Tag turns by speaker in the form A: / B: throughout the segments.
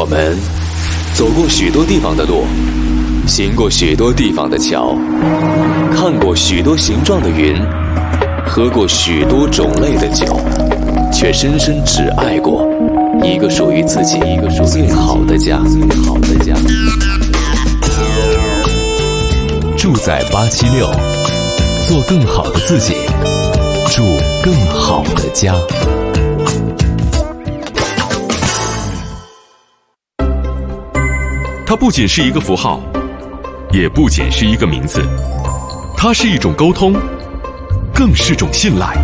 A: 我们走过许多地方的路，行过许多地方的桥，看过许多形状的云，喝过许多种类的酒，却深深只爱过一个属于自己最好的家。住在876，做更好的自己，住更好的家。
B: 它不仅是一个符号，也不仅是一个名字，它是一种沟通，更是种信赖。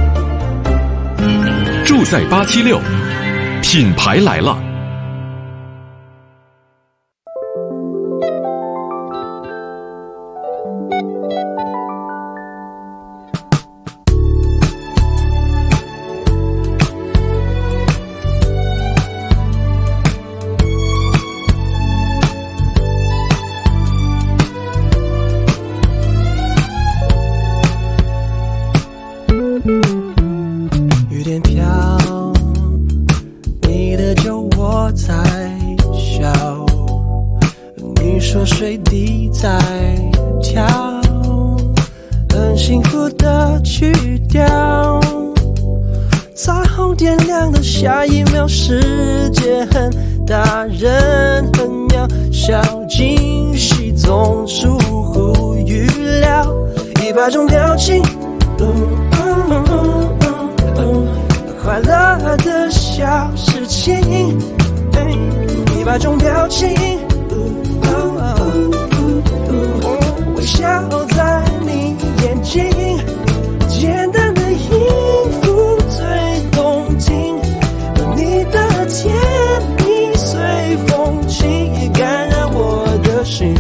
B: 住在876，品牌来了。
C: 雨点飘，你的酒我在笑，你说水滴在跳，很幸福的曲调，彩虹点亮的下一秒，世界很大，人很渺小，惊喜总出乎预料，100种表情，快乐的小事情，100种表情，微笑在你眼睛，简单的音符最动听，你的甜蜜随风起，感染我的心，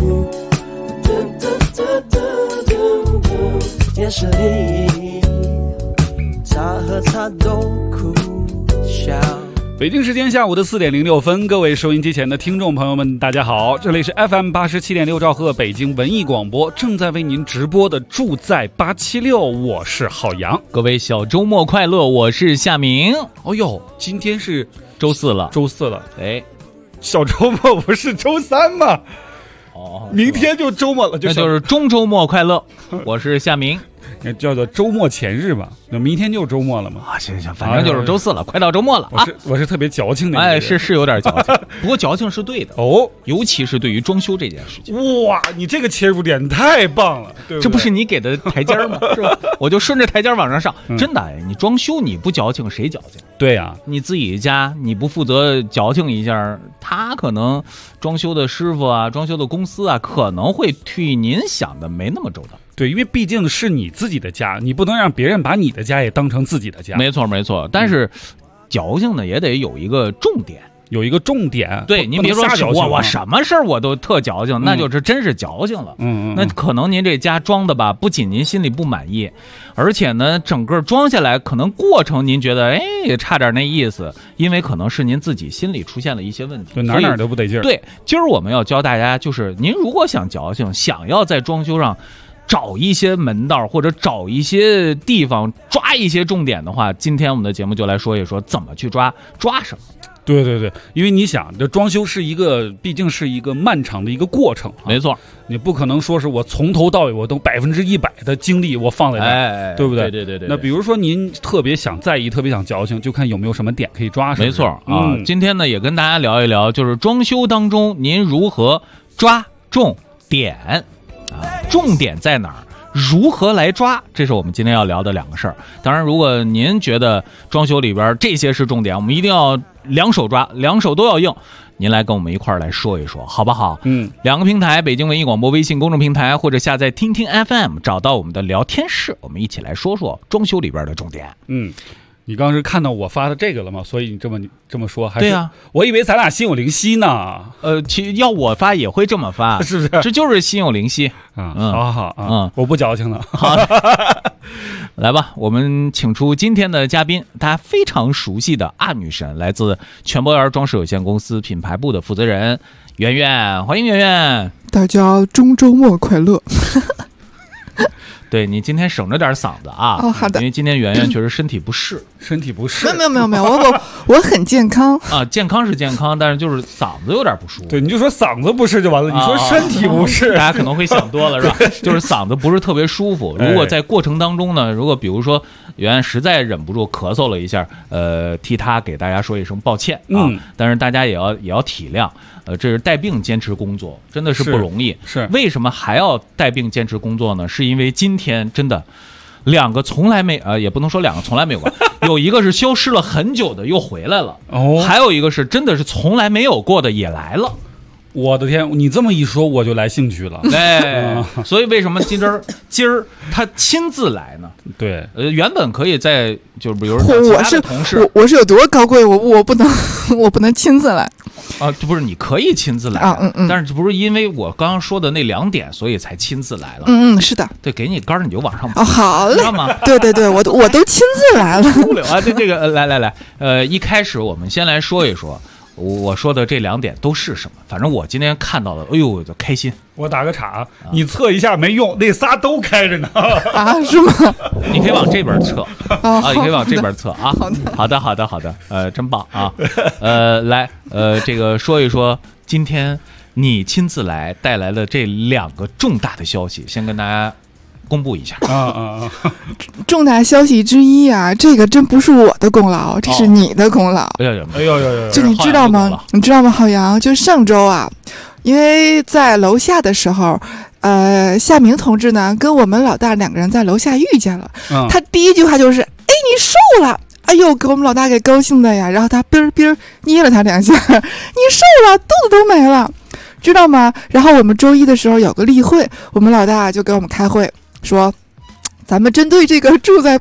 C: 电视里他和他都哭笑。
D: 北京时间下午的4点06分，各位收音机前的听众朋友们，大家好，这里是 FM 87.6兆赫北京文艺广播，正在为您直播的住在876，我是郝阳。
E: 各位小周末快乐，我是夏明。
D: 哦呦，今天是
E: 周四了，
D: 哎，小周末不是周3吗？
E: 哦，
D: 明天就周末了，
E: 那就是中周末快乐。我是夏明。
D: 叫做周末前日嘛，那明天就是周末了嘛。
E: 行，反正就是周四了，快到周末了啊！
D: 我是特别矫情的，
E: 哎，是有点矫情，不过矫情是对的
D: 哦，
E: 尤其是对于装修这件事情。
D: 哇，你这个切入点太棒了，对不对？
E: 这不是你给的台阶吗？是吧？我就顺着台阶往上上。真的，你装修你不矫情，谁矫情？
D: 对呀，
E: 你自己家你不负责矫情一下，他可能装修的师傅啊、装修的公司啊，可能会替您想的没那么周到。
D: 对，因为毕竟是你自己的家，你不能让别人把你的家也当成自己的家。
E: 没错，但是矫情呢也得有一个重点。对，您别说我什么事儿我都特矫情，那就是真是矫情了。那可能您这家装的吧，不仅您心里不满意，而且呢，整个装下来可能过程您觉得也差点那意思，因为可能是您自己心里出现了一些问题，
D: 对，哪都不得劲儿。
E: 对，今儿我们要教大家，就是您如果想矫情，想要在装修上找一些门道或者找一些地方抓一些重点的话，今天我们的节目就来说一说怎么去抓什么。
D: 对，因为你想，这装修毕竟是一个漫长的一个过程，
E: 没错，
D: 你不可能说是我从头到尾我都100%的精力我放在这儿，对不对？
E: 对。
D: 那比如说您特别想在意、特别想矫情，就看有没有什么点可以抓。
E: 没错啊，今天呢也跟大家聊一聊，就是装修当中您如何抓重点啊？重点在哪儿？如何来抓？这是我们今天要聊的2个事儿。当然，如果您觉得装修里边这些是重点，我们一定要2手抓，2手都要硬。您来跟我们一块儿来说一说，好不好？2个平台，北京文艺广播微信公众平台，或者下载听听 FM， 找到我们的聊天室，我们一起来说说装修里边的重点。
D: 你刚是看到我发的这个了吗？所以你这么说，还是
E: 对呀？
D: 我以为咱俩心有灵犀呢。
E: 其实要我发也会这么发，
D: 是不是？
E: 这就是心有灵犀。
D: 好，我不矫情了。
E: 好，来吧，我们请出今天的嘉宾，大家非常熟悉的阿女神，来自全博园装饰有限公司品牌部的负责人圆圆，欢迎圆圆。
F: 大家中周末快乐。
E: 对，你今天省着点嗓子啊。
F: 好的。
E: 因为今天圆圆确实身体不适
D: 身体不适。
F: 没有，我很健康
E: 啊，健康是健康，但是就是嗓子有点不舒服。
D: 对，你就说嗓子不适就完了，你说身体不适，
E: 大家可能会想多了是吧？就是嗓子不是特别舒服。如果在过程当中呢，如果比如说原实在忍不住咳嗽了一下，替他给大家说一声抱歉啊。但是大家也要体谅，这是带病坚持工作，真的是不容易。
D: 是
E: 为什么还要带病坚持工作呢？是因为今天真的。两个从来没也不能说两个从来没有过，有一个是消失了很久的又回来了，还有一个是真的是从来没有过的也来了。
D: 我的天，你这么一说我就来兴趣了。
E: 所以为什么今儿他亲自来呢？
D: 对，
E: 原本可以在就比如
F: 我是有多高贵，我不能亲自来
E: 啊，不是你可以亲自来啊，但是不是因为我刚刚说的那2点，所以才亲自来了。
F: 是的，
E: 对，给你杆你就往上
F: 跑。好嘞，
E: 知道吗？
F: 对，我都亲自来了。
E: 啊，这个来，一开始我们先来说一说。我说的这2点都是什么？反正我今天看到了，哎呦，就开心。
D: 我打个岔，你测一下没用，那仨都开着呢。
F: 啊，是吗？
E: 你可以往这边测啊，你可以往这边测啊。好的，真棒啊。来，这个说一说今天你亲自来带来的这2个重大的消息，先跟大家公布一下
F: 重大消息之一啊，这个真不是我的功劳，这是你的功劳。
E: 哎呦，
F: 就你知道吗？郝阳，就上周啊，因为在楼下的时候，夏明同志呢跟我们老大2个人在楼下遇见了，他第一句话就是：“哎，你瘦了！”哎呦，给我们老大给高兴的呀，然后他哔哔捏了他2下，你瘦了，肚子都没了，知道吗？然后我们周一的时候有个例会，我们老大就给我们开会。说，咱们针对这个住在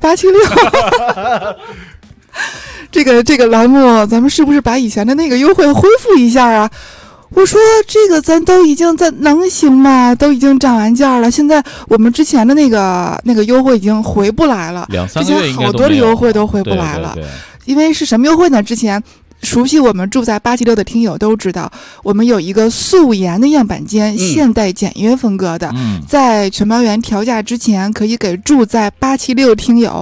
F: 876这个栏目，咱们是不是把以前的那个优惠恢复一下啊？我说这个咱都已经能行吗？都已经涨完价了，现在我们之前的那个优惠已经回不来了
E: ，2-3个月应该都没有了，之前好多
F: 的优惠都回不来了。对，因为是什么优惠呢？之前熟悉我们住在876的听友都知道，我们有一个素颜的样板间，现代简约风格的，在全包园调价之前可以给住在876听友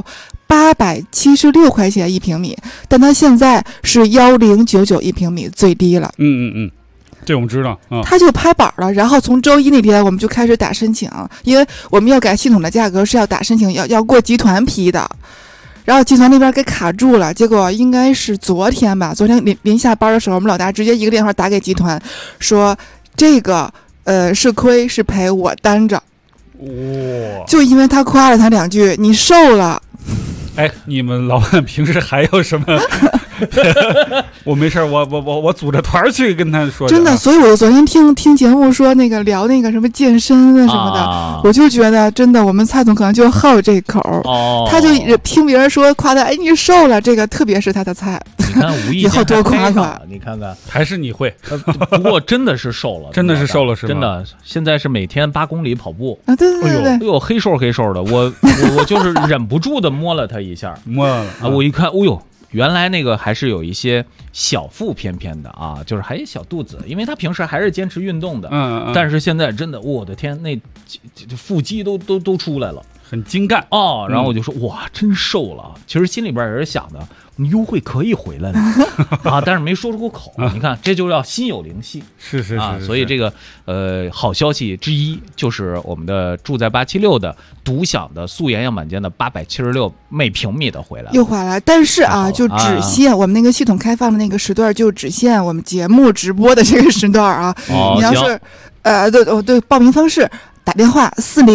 F: 876块钱1平米，但它现在是1099 1平米最低了。
D: 这我们知道，
F: 他就拍板了，然后从周一那天我们就开始打申请，因为我们要改系统的价格是要打申请，要过集团批的。然后集团那边给卡住了，结果应该是昨天吧，昨天临下班的时候，我们老大直接一个电话打给集团，说这个是亏是赔我担着。就因为他夸了他2句，你瘦了。
D: 哎，你们老板平时还有什么？我没事，我组着团去跟他说。
F: 真的，所以我昨天听节目说那个聊那个什么健身啊什么的，我就觉得真的，我们蔡总可能就好这口。他就听别人说夸他，哎，你瘦了，这个特别是他的菜。
E: 你看无意
F: 以后多夸夸，
E: 你看看，
D: 还是你会。
E: 不过真的是瘦了，
D: 真的是瘦了，是吧？
E: 真的，现在是每天8公里跑步
F: 啊！对，
E: 哎呦，黑瘦的，我就是忍不住的摸了他一下，
D: 摸了
E: 啊！我一看，哎呦。原来那个还是有一些小腹偏的啊，就是还有小肚子，因为他平时还是坚持运动的，但是现在真的，我的天，那腹肌都出来了，
D: 很精干
E: 哦。然后我就说，哇，真瘦了。其实心里边也是想的，优惠可以回来了啊，但是没说出口。你看，这就叫心有灵犀，
D: 是
E: 啊。所以这个好消息之一就是我们的住在876的独享的素颜样板间的876每平米的回来了，
F: 又回来。但是啊，就只限我们那个系统开放的那个时段，就只限我们节目直播的这个时段啊。你要是对，报名方式。打电话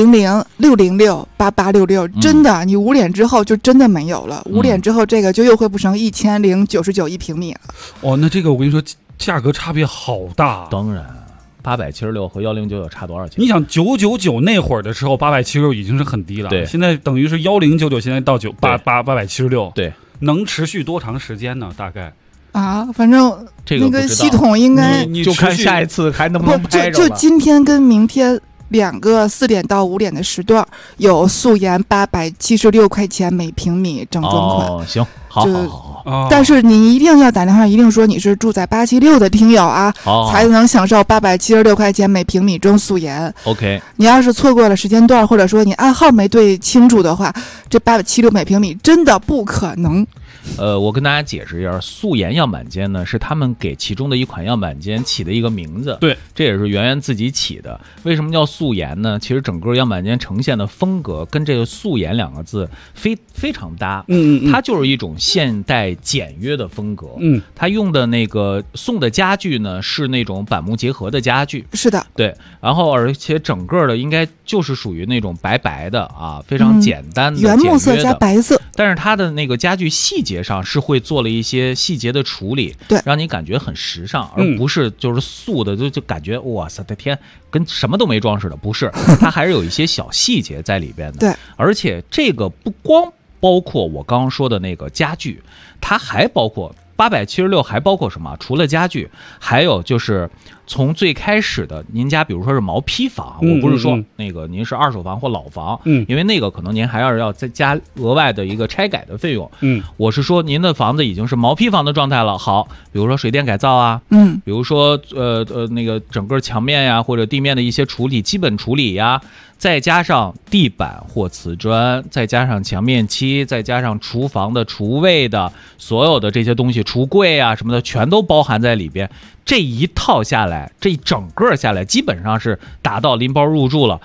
F: 400-606-8866，真的，你5点之后就真的没有了。5点之后，这个就又恢复成1099 1平米了。
D: 哦，那这个我跟你说，价格差别好大。
E: 当然，876和1099差多少钱？
D: 你想999那会儿的时候，876已经是很低了。
E: 对，
D: 现在等于是1099，现在到876。
E: 对，
D: 能持续多长时间呢？大概？
F: 啊，反正那个系统应该
E: 你就看下一次还能不能拍着
F: 就今天跟明天。2个4点到5点的时段有素颜876块钱每平米整装款。
E: 行，好。
F: 但是你一定要打电话，一定说你是住在876的听友啊，才能享受876块钱每平米中素颜。
E: OK，
F: 你要是错过了时间段，或者说你暗号没对清楚的话，这876每平米真的不可能。
E: 我跟大家解释一下，素颜样板间呢是他们给其中的一款样板间起的一个名字。
D: 对，
E: 这也是圆圆自己起的。为什么叫素颜呢？其实整个样板间呈现的风格跟这个素颜两个字非常搭。它就是一种现代简约的风格。它用的那个送的家具呢是那种板木结合的家具。
F: 是的，
E: 对，然后而且整个的应该就是属于那种白白的啊，非常简单的、
F: 原木色加白色。
E: 但是它的那个家具细节上是会做了一些细节的处理，
F: 对，
E: 让你感觉很时尚，而不是就是素的就感觉哇塞的天，跟什么都没装似的。不是，它还是有一些小细节在里边的。
F: 对，
E: 而且这个不光包括我刚刚说的那个家具，它还包括876，还包括什么？除了家具，还有就是从最开始的您家，比如说是毛坯房，我不是说那个您是二手房或老房，因为那个可能您还要再加额外的一个拆改的费用。我是说您的房子已经是毛坯房的状态了。好，比如说水电改造啊，比如说那个整个墙面呀或者地面的一些处理，基本处理呀。再加上地板或瓷砖，再加上墙面漆，再加上厨房的厨卫的所有的这些东西，橱柜啊什么的，全都包含在里边。这一套下来，这整个下来，基本上是达到拎包入住了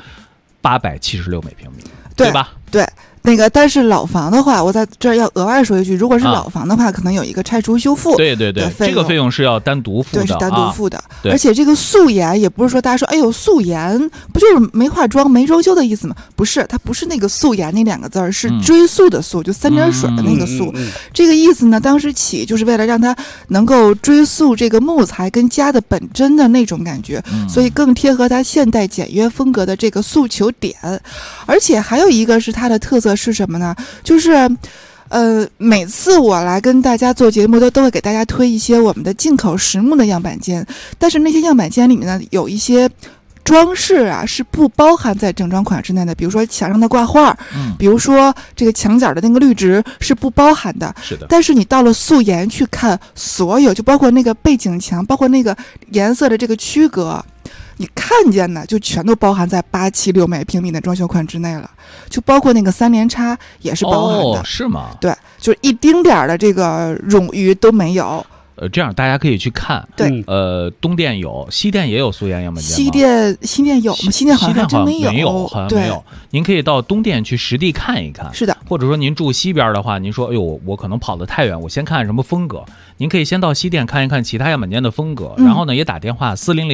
E: 876每平米，对吧？
F: 对。那个，但是老房的话，我在这儿要额外说一句，如果是老房的话，可能有一个拆除修复。
E: 对，这个费用是要单独付的，
F: 对，是单独付的。
E: 对，
F: 而且这个素颜也不是说大家说，哎呦，素颜不就是没化妆、没装修的意思吗？不是，它不是那个素颜那2个字儿，是追溯的溯，就3点水的那个溯。这个意思呢，当时起就是为了让它能够追溯这个木材跟家的本真的那种感觉，所以更贴合它现代简约风格的这个诉求点。而且还有一个是它的特色。是什么呢？就是每次我来跟大家做节目都会给大家推一些我们的进口实木的样板间，但是那些样板间里面呢，有一些装饰啊是不包含在整装款之内的，比如说墙上的挂画，比如说这个墙角的那个绿植是不包含的。
E: 是的。
F: 但是你到了素颜去看，所有就包括那个背景墙，包括那个颜色的这个区隔。你看见的就全都包含在876每平米的装修款之内了，就包括那个3连插也是包含的。
E: 是吗？
F: 对，就是一丁点儿的这个冗余都没有。
E: 这样大家可以去看。
F: 对，
E: 东电有，西电也有素颜样板间吗？
F: 西电有吗？西电好像还真没有，
E: 好像没有。您可以到东电去实地看一看。
F: 是的。或
E: 者说您住西边的话，您说，哎呦，我可能跑得太远，我先看看什么风格。您可以先到西电看一看其他样板间的风格，然后呢也打电话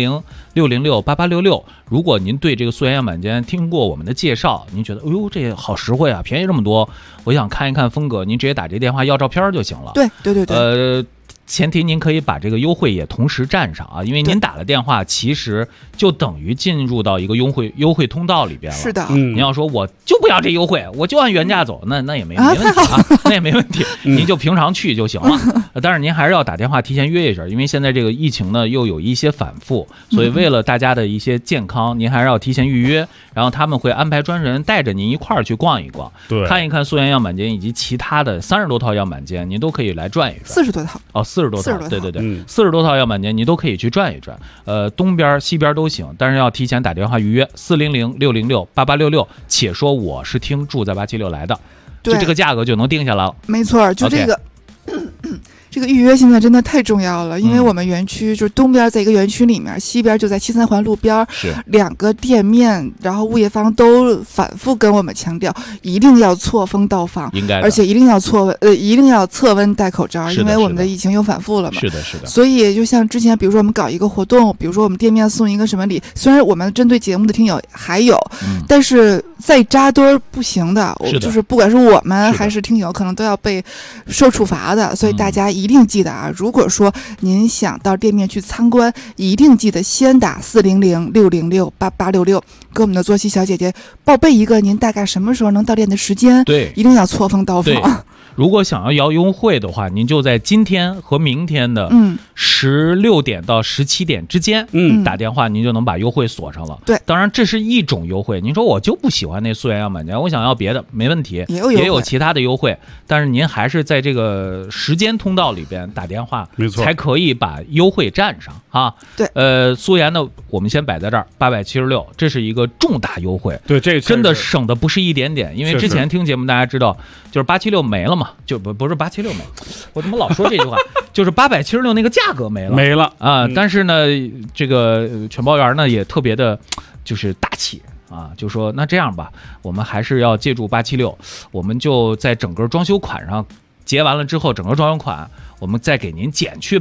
E: 400-606-8866。如果您对这个素颜样板间听过我们的介绍，您觉得，哎呦，这好实惠啊，便宜这么多，我想看一看风格，您直接打这电话要照片就行了。
F: 对。
E: 前提您可以把这个优惠也同时占上啊，因为您打了电话，其实就等于进入到一个优惠通道里边了。
F: 是的。
E: 您要说我就不要这优惠，我就按原价走，那也没问题啊，那也没问题，您就平常去就行了。但是您还是要打电话提前约一下，因为现在这个疫情呢又有一些反复，所以为了大家的一些健康，您还是要提前预约，然后他们会安排专人带着您一块儿去逛一逛，
D: 对，
E: 看一看素颜样板间以及其他的30多套样板间，您都可以来转一转。
F: 40多套
E: 哦，40多套，对，40多套样板间你都可以去转一转，东边西边都行，但是要提前打电话预约400-606-8866。且说我是听住在876来的，就这个价格就能定下来了。
F: 没错，就这个。这个预约现在真的太重要了，因为我们园区就是东边在一个园区里面，西边就在7三环路边，
E: 是
F: 2个店面，然后物业方都反复跟我们强调，一定要错峰到访，
E: 应该，
F: 而且一定要测温戴口罩，因为我们的疫情又反复了嘛。
E: 是的。
F: 所以就像之前，比如说我们搞一个活动，比如说我们店面送一个什么礼，虽然我们针对节目的听友还有，但是再扎堆不行的，就是不管是我们还是听友，可能都要被受处罚的，所以大家一定记得啊！如果说您想到店面去参观，一定记得先打400-606-8866，跟我们的作息小姐姐报备一个您大概什么时候能到店的时间。
E: 对，
F: 一定要错峰到访。
E: 如果想要优惠的话，您就在今天和明天的16点到17点之间，打电话您就能把优惠锁上了。
F: 对，
E: 当然这是一种优惠。您说我就不喜欢那素颜样板间，我想要别的，没问题，也有其他的优惠。但是您还是在这个时间通道里边打电话，
D: 没错，
E: 才可以把优惠占上啊。
F: 对，
E: 素颜呢，我们先摆在这儿，876，这是一个重大优惠。
D: 对，这
E: 真的省的不是一点点，因为之前听节目大家知道，就是876没了嘛。 嘛，就不是876没了，我怎么老说这句话？就是876那个价格没了啊。但是呢，这个全包圆呢也特别的，就是大气啊，就说那这样吧，我们还是要借助876，我们就在整个装修款上结完了之后，整个装修款我们再给您减去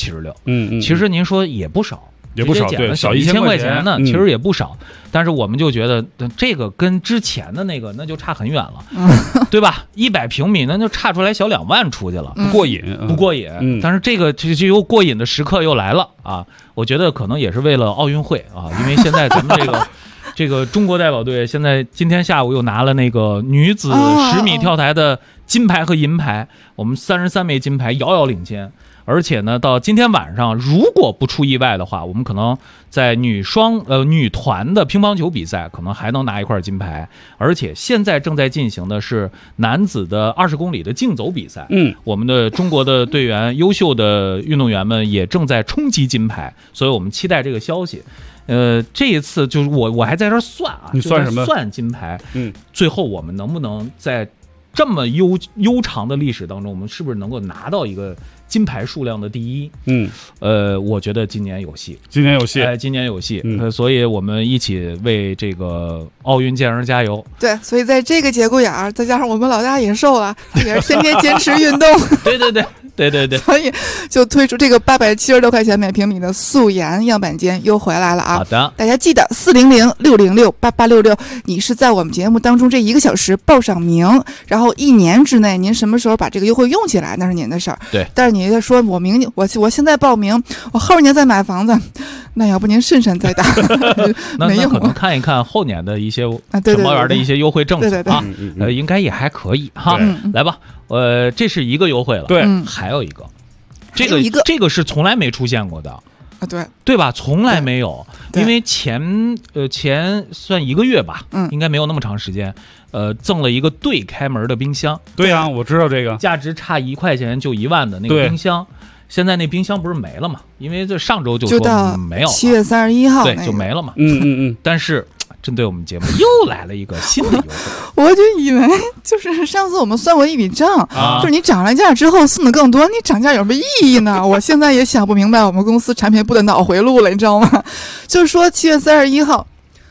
E: 876。其实您说也不少。
D: 也不少，对，小1000
E: 块钱呢，其实也不少。但是我们就觉得这个跟之前的那个那就差很远了，对吧？100平米那就差出来小2万出去了，
D: 不过瘾，
E: 不过瘾。但是这个就又过瘾的时刻又来了啊！我觉得可能也是为了奥运会啊，因为现在咱们这个中国代表队现在今天下午又拿了那个女子10米跳台的金牌和银牌，我们33枚金牌遥遥领先。而且呢，到今天晚上，如果不出意外的话，我们可能在女团的乒乓球比赛，可能还能拿一块金牌。而且现在正在进行的是男子的20公里的竞走比赛。我们的中国的队员、优秀的运动员们也正在冲击金牌，所以我们期待这个消息。这一次就是我还在这算啊，
D: 你算什么？
E: 算金牌。最后我们能不能在这么悠长的历史当中，我们是不是能够拿到一个金牌数量的第一？我觉得今年有戏，今年有戏，所以我们一起为这个奥运健儿加油。
F: 对，所以在这个节骨眼儿，再加上我们老大也瘦了，也是天天坚持运动。
E: 对，
F: 所以就推出这个870多块钱每平米的素颜样板间又回来了啊！
E: 好的，
F: 大家记得400-606-8866，你是在我们节目当中这1个小时报上名，然后1年之内您什么时候把这个优惠用起来那是您的事儿。
E: 对，
F: 但是你说我现在报名，我后年再买房子，那要不您慎慎再打。
E: 那可能看一看后年的一些全包圆的一些优惠政策啊，应该也还可以哈。来吧，这是一个优惠了，
D: 对，
E: 还有一个，这个是从来没出现过的
F: 啊，
E: 对吧？从来没有，因为前算1个月吧，应该没有那么长时间，赠了一个对开门的冰箱。
D: 对啊，我知道这个，
E: 价值差1块钱就1万的那个冰箱。现在那冰箱不是没了嘛？因为这上周就说没有了，
F: 7月31号
E: 对，就没了嘛。但是针对我们节目又来了一个新的优惠。
F: 我就以为就是上次我们算过一笔账，就是你涨了价之后送的更多，你涨价有什么意义呢？我现在也想不明白我们公司产品部的脑回路了，你知道吗？就是说7月31号。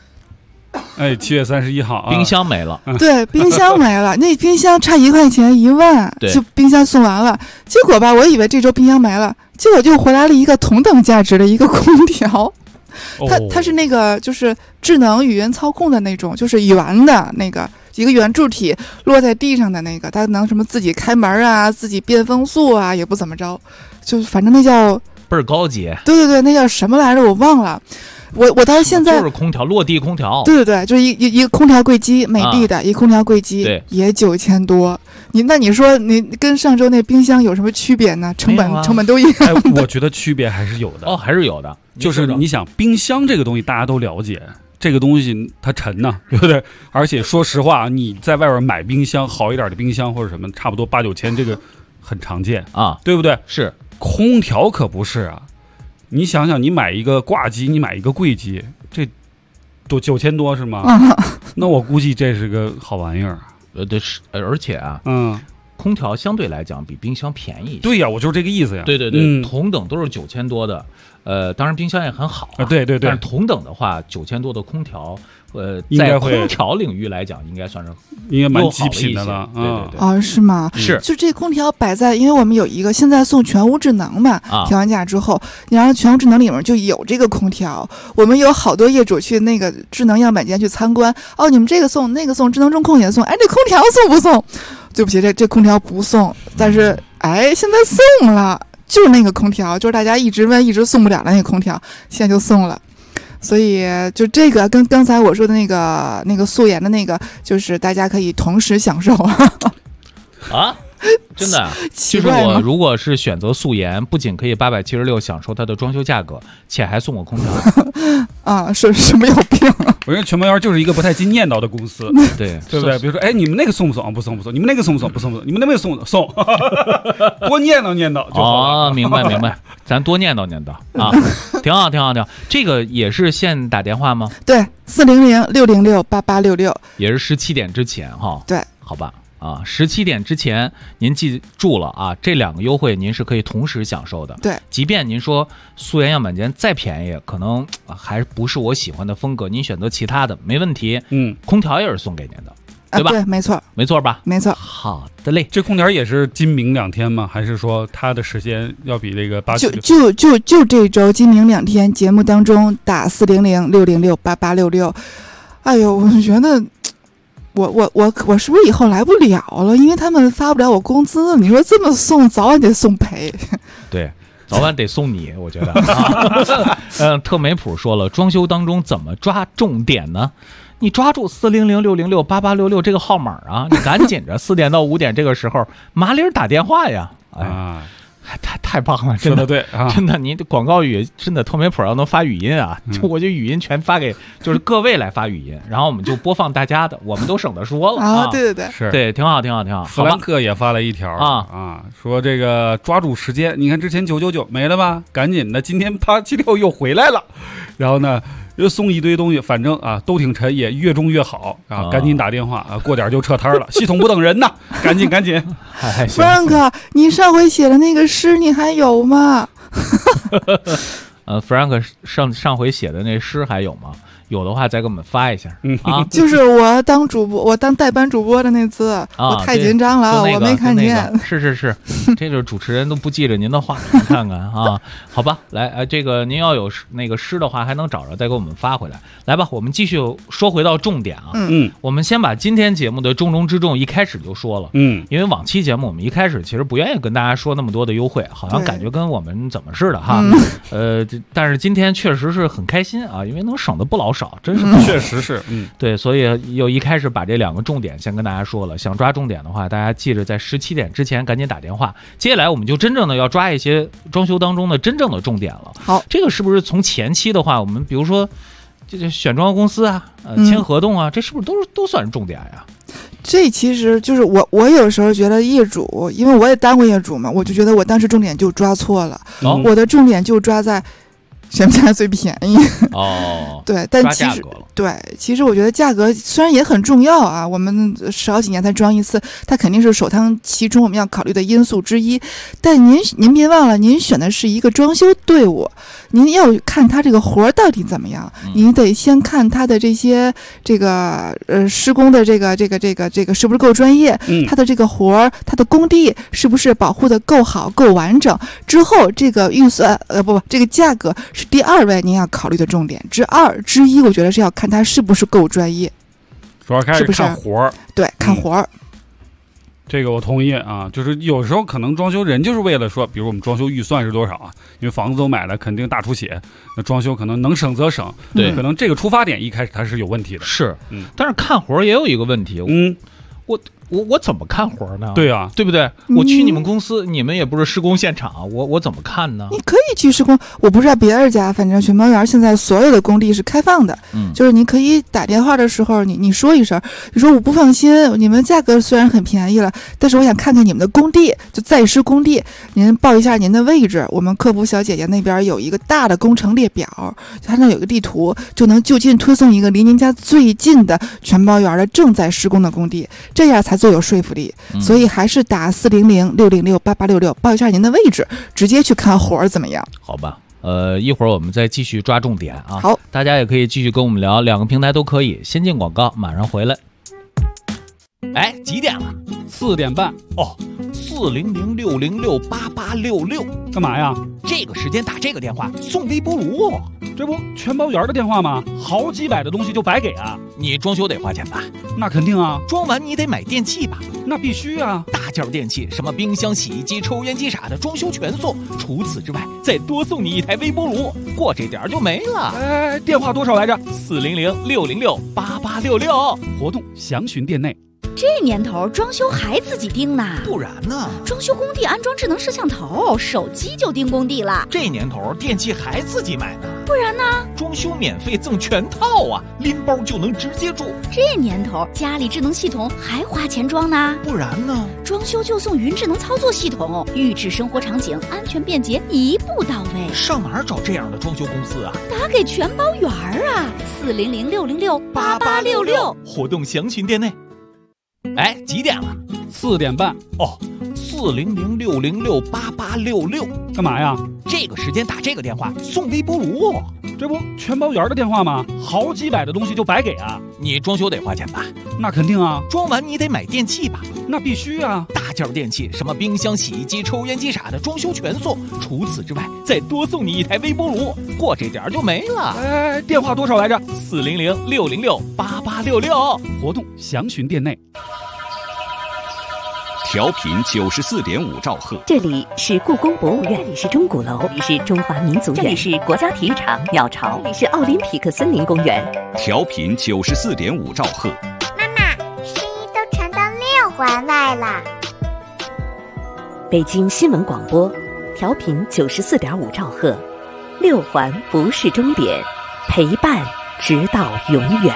D: 7月31号，
E: 冰箱没了。
F: 对，冰箱没了，那冰箱差1块钱1万，就冰箱送完了。结果吧，我以为这周冰箱没了，结果就回来了一个同等价值的一个空调。它是那个就是智能语音操控的那种，就是圆的那个一个圆柱体落在地上的那个，它能什么自己开门啊，自己变风速啊，也不怎么着，就反正那叫
E: 倍儿高级。
F: 对，那叫什么来着？我忘了。我到现在
E: 就是空调，落地空调。
F: 对，就是一个空调柜机，美的的一空调柜机，也9000多。你说你跟上周那冰箱有什么区别呢？成本都一样。
D: 我觉得区别还是有的。
E: 还是有的。
D: 就是你想，冰箱这个东西大家都了解，这个东西它沉呢，对不对？而且说实话，你在外边买冰箱好一点的冰箱或者什么，差不多8-9千，这个很常见啊，对不对？
E: 是。
D: 空调可不是啊。你想想，你买一个挂机，你买一个柜机，这都9000多是吗？那我估计这是个好玩意儿。
E: 对，是，而且啊，空调相对来讲比冰箱便宜一些。
D: 对呀，我就是这个意思呀。
E: 对，同等都是9000多的，当然冰箱也很好啊。
D: 对，
E: 但是同等的话，9000多的空调，在空调领域来讲，应该算是
D: 应该蛮极品的了。
E: 对，
F: 是吗？
E: 是，
F: 就这空调摆在，因为我们有一个现在送全屋智能嘛，调完价之后，然后全屋智能里面就有这个空调。我们有好多业主去那个智能样板间去参观，你们这个送那个送，智能中控也送，这空调送不送？对不起，这空调不送，但是现在送了，就是那个空调，就是大家一直问一直送不了的那个空调，现在就送了。所以就这个跟刚才我说的那个素颜的那个，就是大家可以同时享受
E: 啊。真的，就是我如果是选择素颜，不仅可以876享受它的装修价格，且还送我空调
F: 啊！是什么有病？
D: 我觉得全包圆就是一个不太经念叨的公司，
E: 对
D: 不对？比如说，你们那个送不送？不送。你们那个送不送？不送。你们那个送，多念叨就好。
E: 明白，咱多念叨啊，挺好。这个也是现打电话吗？
F: 对，400-606-8866，
E: 也是17点之前哈。
F: 对，
E: 好吧。 啊，17点之前您记住了啊，这2个优惠您是可以同时享受的。
F: 对，
E: 即便您说素颜样板间再便宜，可能还不是我喜欢的风格，您选择其他的没问题。空调也是送给您的，对吧？
F: 对，没错，
E: 没错吧？
F: 没错。
E: 好的嘞，
D: 这空调也是今明2天吗？还是说它的时间要比这个
F: 就这周今明2天节目当中打400-606-8866。哎呦，我觉得。我是不是以后来不了了？因为他们发不了我工资，你说这么送，早晚得送赔。
E: 对，早晚得送你，我觉得。特美普说了，装修当中怎么抓重点呢？你抓住400-606-8866这个号码啊，你赶紧着4点到5点这个时候麻利打电话呀！哎。太棒了，真的
D: 对啊！
E: 真的，你的广告语真的特美普要能发语音啊，我就语音全发给就是各位来发语音，然后我们就播放大家的，我们都省得说了啊！
F: 对，
D: 是，
E: 对，挺好。
D: 弗兰克也发了一条说这个抓住时间，你看之前999没了吧？赶紧的，今天876又回来了，然后呢？又送一堆东西，反正都挺沉，也越重越好啊！赶紧打电话啊，过点就撤摊了。系统不等人呐，赶紧！
F: 弗兰克，你上回写的那个诗你还有吗？
E: 弗兰克上回写的那诗还有吗？有的话再给我们发一下啊！
F: 就是我当主播，我当代班主播的那次，我太紧张了，我没看见。
E: 是，这就是主持人都不记着您的话，你看看啊！好吧，来，这个您要有那个诗的话，还能找着再给我们发回来。来吧，我们继续说回到重点啊。我们先把今天节目的重中之重一开始就说了。因为往期节目我们一开始其实不愿意跟大家说那么多的优惠，好像感觉跟我们怎么似的哈。但是今天确实是很开心啊，因为能省的不老少。真是
D: 确实是，
E: 对，所以又一开始把这2个重点先跟大家说了。想抓重点的话，大家记着在17点之前赶紧打电话。接下来我们就真正的要抓一些装修当中的真正的重点了。
F: 好，
E: 这个是不是从前期的话，我们比如说这选装修公司啊，签合同啊，这是不是都算是重点呀？
F: 这其实就是我有时候觉得业主，因为我也当过业主嘛，我就觉得我当时重点就抓错了。我的重点就抓在谁们家最便宜对，但其实我觉得价格虽然也很重要啊，我们10好几年才装一次，它肯定是首当其冲我们要考虑的因素之一。但您别忘了，您选的是一个装修队伍，您要看他这个活到底怎么样，您得先看他的这些施工的这个是不是够专业，他的这个活他的工地是不是保护的够好够完整，之后这个预算这个价格是第2位您要考虑的重点之一，我觉得是要看他是不是够专业，
D: 主要开始看活儿。
F: 对，看活儿。
D: 这个我同意啊，就是有时候可能装修人就是为了说，比如我们装修预算是多少啊？因为房子都买了，肯定大出血，那装修可能能省则省。
E: 对，
D: 可能这个出发点一开始它是有问题的。
E: 是，但是看活也有一个问题。我怎么看活呢？
D: 对啊，
E: 对不对？我去你们公司，你们也不是施工现场，我怎么看呢？
F: 你可以去施工，我不知道别人家，反正全包园现在所有的工地是开放的，就是你可以打电话的时候，你说一声，你说我不放心，你们价格虽然很便宜了，但是我想看看你们的工地，就在施工地，您报一下您的位置，我们客服小姐姐那边有一个大的工程列表，它那有个地图，就能就近推送一个离您家最近的全包园的正在施工的工地，这样才最有说服力。所以还是打400-606-8866报一下您的位置，直接去看活儿怎么样？
E: 好吧，一会儿我们再继续抓重点啊。
F: 好，
E: 大家也可以继续跟我们聊，2个平台都可以。先进广告，马上回来。哎，几点了
D: ？4点半。
E: 哦，400-606-8866，
D: 干嘛呀？
E: 这个时间打这个电话送微波炉，
D: 这不全包园的电话吗？好几百的东西就白给啊！
E: 你装修得花钱吧？
D: 那肯定啊！
E: 装完你得买电器吧？
D: 那必须啊！
E: 大件电器，什么冰箱、洗衣机、抽油烟机啥的，装修全送。除此之外，再多送你一台微波炉，过这点就没了。
D: 哎，电话多少来着
E: ？400-606-8866，
D: 活动详询店内。
G: 这年头装修还自己盯呢？
E: 不然呢？
G: 装修工地安装智能摄像头，手机就盯工地了。
E: 这年头电器还自己买呢？
G: 不然呢？
E: 装修免费赠全套啊，拎包就能直接住。
G: 这年头家里智能系统还花钱装呢？
E: 不然呢？
G: 装修就送云智能操作系统，预制生活场景，安全便捷，一步到位。
E: 上哪儿找这样的装修公司啊？
G: 打给全包园啊，400-606-8866，
E: 活动详询店内。 哎，几点了
D: ？4点半。
E: 哦，400-606-8866，
D: 干嘛呀？
E: 这个时间打这个电话送微波炉，
D: 这不全包圆的电话吗？好几百的东西就白给啊！
E: 你装修得花钱吧？
D: 那肯定啊。
E: 装完你得买电器吧？
D: 那必须啊。
E: 大件电器，什么冰箱、洗衣机、抽烟机啥的，装修全送。除此之外，再多送你一台微波炉，过这点就没了。
D: 哎，电话多少来着
E: ？400-606-8866，
D: 活动详询店内。
H: 调频94.5兆赫，
I: 这里是故宫博物院，这里是钟鼓楼，这里是中华民族园，这里是国家体育场鸟巢，这里是奥林匹克森林公园。
H: 调频94.5兆赫。
J: 妈妈，声音都传到6环外了。
I: 北京新闻广播，调频94.5兆赫，6环不是终点，陪伴直到永远。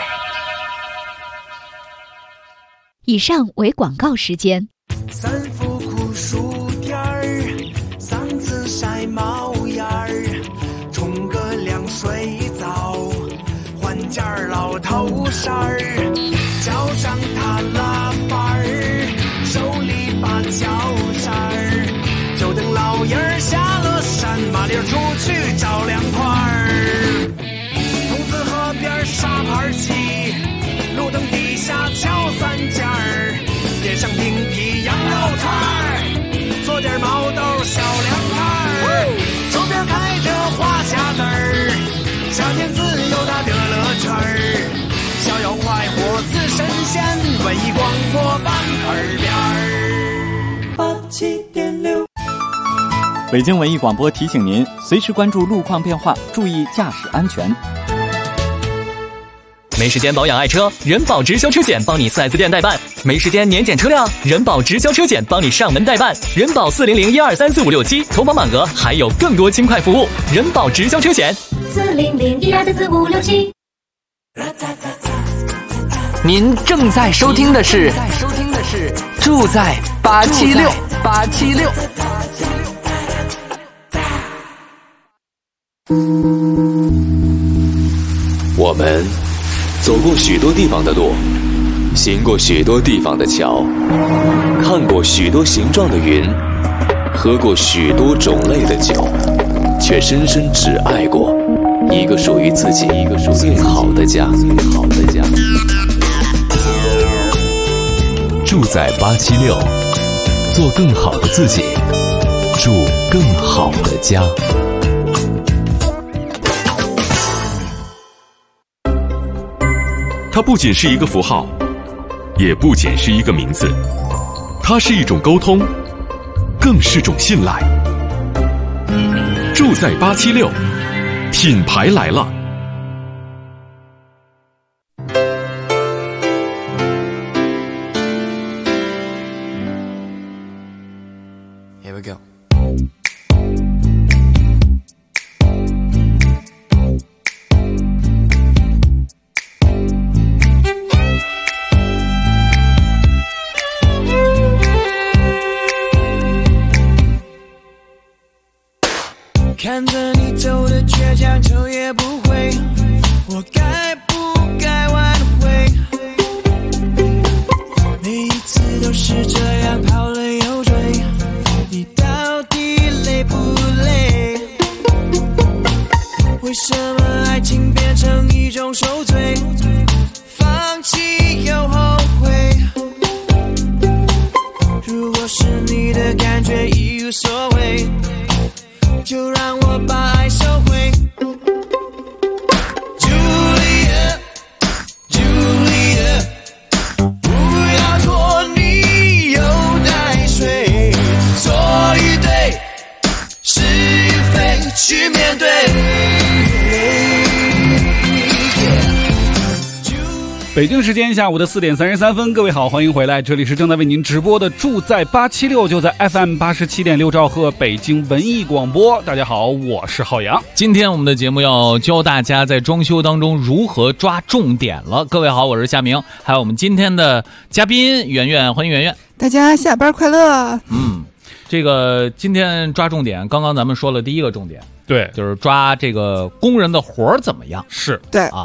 G: 以上为广告时间。
C: 三伏酷暑天儿，嗓子晒冒烟儿，冲个凉水澡，换件老头衫儿，脚上踏拉板儿，手里把脚扇儿，就等老爷儿下了山，麻溜出去找凉快儿。筒子河边沙盘棋，路灯底下敲三尖儿，点上冰皮羊肉串儿，做点毛豆小凉菜儿，周边开着花匣子儿，夏天自由的乐乐圈儿，逍遥快活似神仙，文艺广播板耳边儿。87.6。
K: 北京文艺广播提醒您，随时关注路况变化，注意驾驶安全。
L: 没时间保养爱车，人保直销车险帮你 4S 店代办；没时间年检车辆，人保直销车险帮你上门代办。人保400-1234567，投保满额还有更多轻快服务。人保直销车险
M: 400-1234567。您正在收听的是住在876。
A: 我们走过许多地方的路，行过许多地方的桥，看过许多形状的云，喝过许多种类的酒，却深深只爱过一个属于自己最好的家。
B: 住在876，做更好的自己，住更好的家。它不仅是一个符号，也不仅是一个名字，它是一种沟通，更是种信赖。住在876，品牌来了。
N: Here we go.
C: 看着你走的倔强，头也不回，我该不该挽回？每一次都是这样跑了又追，你到底累不累？为什么爱情变成一种受罪？放弃又后悔。如果是你的感觉已无所谓，就让我把爱收回。 Julia Julia， 不要拖泥又带水，错与对，是与非，去面对。
D: 北京时间下午的4点33分，各位好，欢迎回来，这里是正在为您直播的住在876，就在 FM 87.6兆赫北京文艺广播。大家好，我是浩洋。
E: 今天我们的节目要教大家在装修当中如何抓重点了。各位好，我是夏明，还有我们今天的嘉宾圆圆，欢迎圆圆。
F: 大家下班快乐。
E: 这个今天抓重点，刚刚咱们说了第一个重点，
D: 对，
E: 就是抓这个工人的活儿怎么样。
D: 是
F: 对
E: 啊。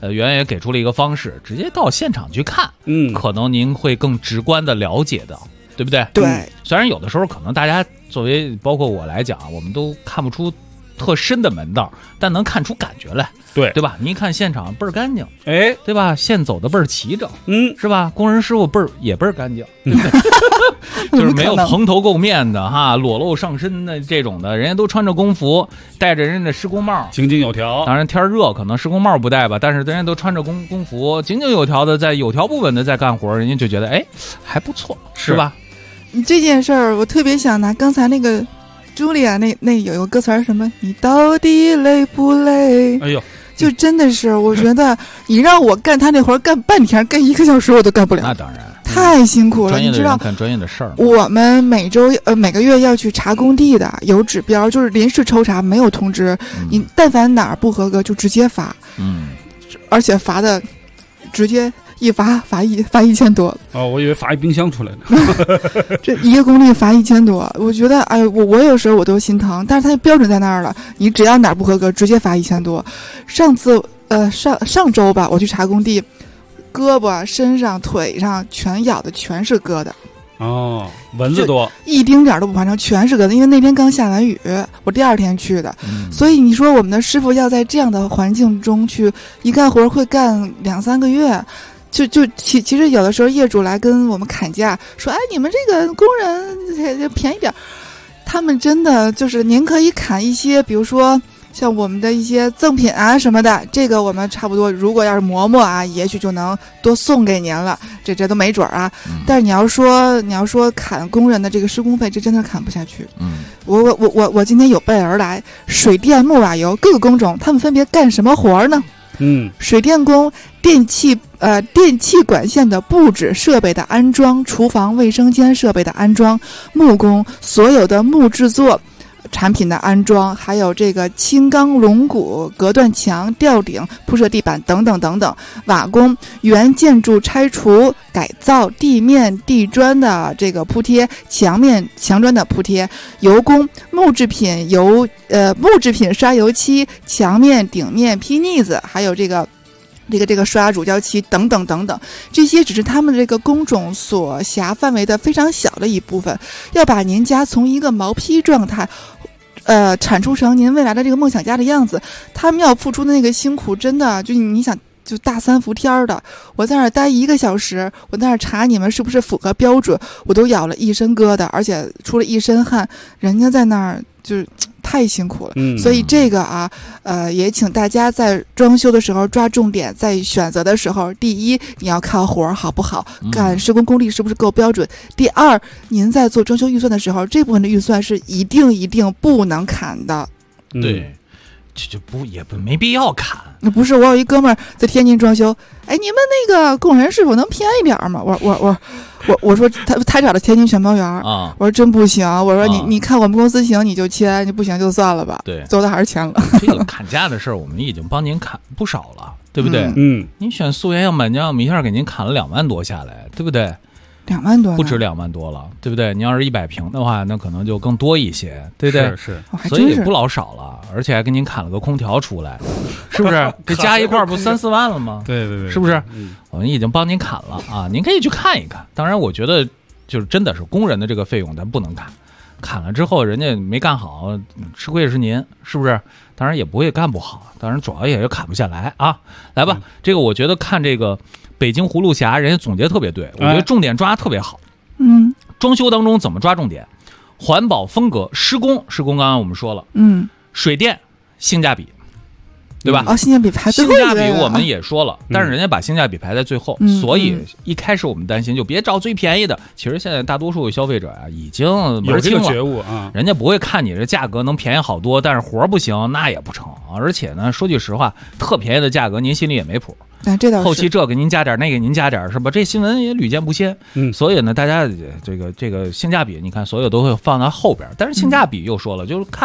E: 圆圆也给出了一个方式，直接到现场去看，可能您会更直观的了解到，对不对？
F: 对。
E: 虽然有的时候可能大家作为包括我来讲，我们都看不出特深的门道，但能看出感觉来，对吧？你一看现场倍儿干净，
D: 哎，
E: 对吧？线走的倍儿齐整，是吧？工人师傅也倍儿干净，就是没有蓬头垢面的哈，裸露上身的这种的，人家都穿着工服，戴着人家的施工帽，
D: 井井有条。
E: 当然天热可能施工帽不戴吧，但是人家都穿着工服，井井有条的，在有条不紊的在干活，人家就觉得哎还不错，是吧？
F: 你这件事儿，我特别想拿刚才那个茱莉亚那有一个歌词儿什么，你到底累不累？
D: 哎呦，
F: 就真的是，我觉得你让我干他那活儿干半天，干1个小时我都干不了。
E: 那当然，
F: 太辛苦了。
E: 专业的
F: 人
E: 人干专业的事儿。
F: 我们每个月要去查工地的，有指标，就是临时抽查，没有通知，你但凡哪儿不合格就直接罚，而且罚的直接。一罚1000多
D: 哦，我以为罚一冰箱出来呢。
F: 这1个公里罚1000多，我觉得哎，我有时候我都心疼，但是它的标准在那儿了，你只要哪儿不合格，直接罚1000多。上次上周吧，我去查工地，胳膊、身上、腿上全咬的全是疙瘩。
D: 哦，蚊子多，
F: 一丁点都不夸张，全是疙瘩。因为那天刚下完雨，我第2天去的，所以你说我们的师傅要在这样的环境中去一干活会干2-3个月。其实有的时候业主来跟我们砍价，说哎你们这个工人便宜点，他们真的就是您可以砍一些，比如说像我们的一些赠品啊什么的，这个我们差不多，如果要是磨磨啊，也许就能多送给您了，这都没准啊。但是你要说砍工人的这个施工费，这真的砍不下去。我今天有备而来，水电木瓦油各个工种，他们分别干什么活呢？水电工电气管线的布置设备的安装，厨房卫生间设备的安装，木工所有的木制作产品的安装，还有这个轻钢龙骨隔断墙、吊顶、铺设地板等等等等。瓦工原建筑拆除改造，地面地砖的这个铺贴，墙砖的铺贴。油工木制品刷油漆，墙面顶面劈腻子，还有这个刷乳胶漆等等等等，这些只是他们这个工种所辖范围的非常小的一部分。要把您家从一个毛坯状态产出成您未来的这个梦想家的样子，他们要付出的那个辛苦，真的就你想，就大3伏天的，我在那儿待1个小时，我在那儿查你们是不是符合标准，我都咬了一身疙瘩，而且出了一身汗，人家在那儿就是太辛苦了。所以这个也请大家在装修的时候抓重点，在选择的时候，第一你要看活好不好，干施工功力是不是够标准。第二，您在做装修预算的时候，这部分的预算是一定不能砍的。
E: 对，也没必要砍。
F: 不是，我有一哥们儿在天津装修，哎，你们那个工人师傅能便宜点吗？我说他找的天津全包员啊，我说真不行，我说你看我们公司行你就签，你不行就算了吧。对，最后他还是签了。
E: 这个砍价的事儿，我们已经帮您砍不少了，对不对？您选素颜样板间，我们一下给您砍了2万多下来，对不对
F: ？2万多，
E: 不止2万多了，对不对？你要是100平的话，那可能就更多一些，对不对？
D: 是，
E: 所以也不老少了，而且还给您砍了个空调出来，是不是？这加一块不3-4万了吗？
D: 对，
E: 是不是？我们已经帮您砍了啊，您可以去看一看。当然，我觉得就是真的是工人的这个费用咱不能砍了之后人家没干好，吃亏是您，是不是？当然也不会干不好，当然主要也砍不下来啊。来吧，这个我觉得看这个北京葫芦侠，人家总结特别对，我觉得重点抓特别好。装修当中怎么抓重点？环保风格，施工刚刚我们说了，水电性价比，对吧？
F: 性价比排最后一位。
E: 性价比我们也说了，但是人家把性价比排在最后，所以一开始我们担心就别找最便宜的。其实现在大多数消费者啊已经
D: 有这个觉悟啊，
E: 人家不会看你这价格能便宜好多，但是活不行那也不成。而且呢，说句实话，特便宜的价格您心里也没谱。
F: 这倒是，
E: 后期这给您加点，那给您加点，是吧？这新闻也屡见不鲜。所以呢，大家这个性价比，你看所有都会放在后边。但是性价比又说了，就是看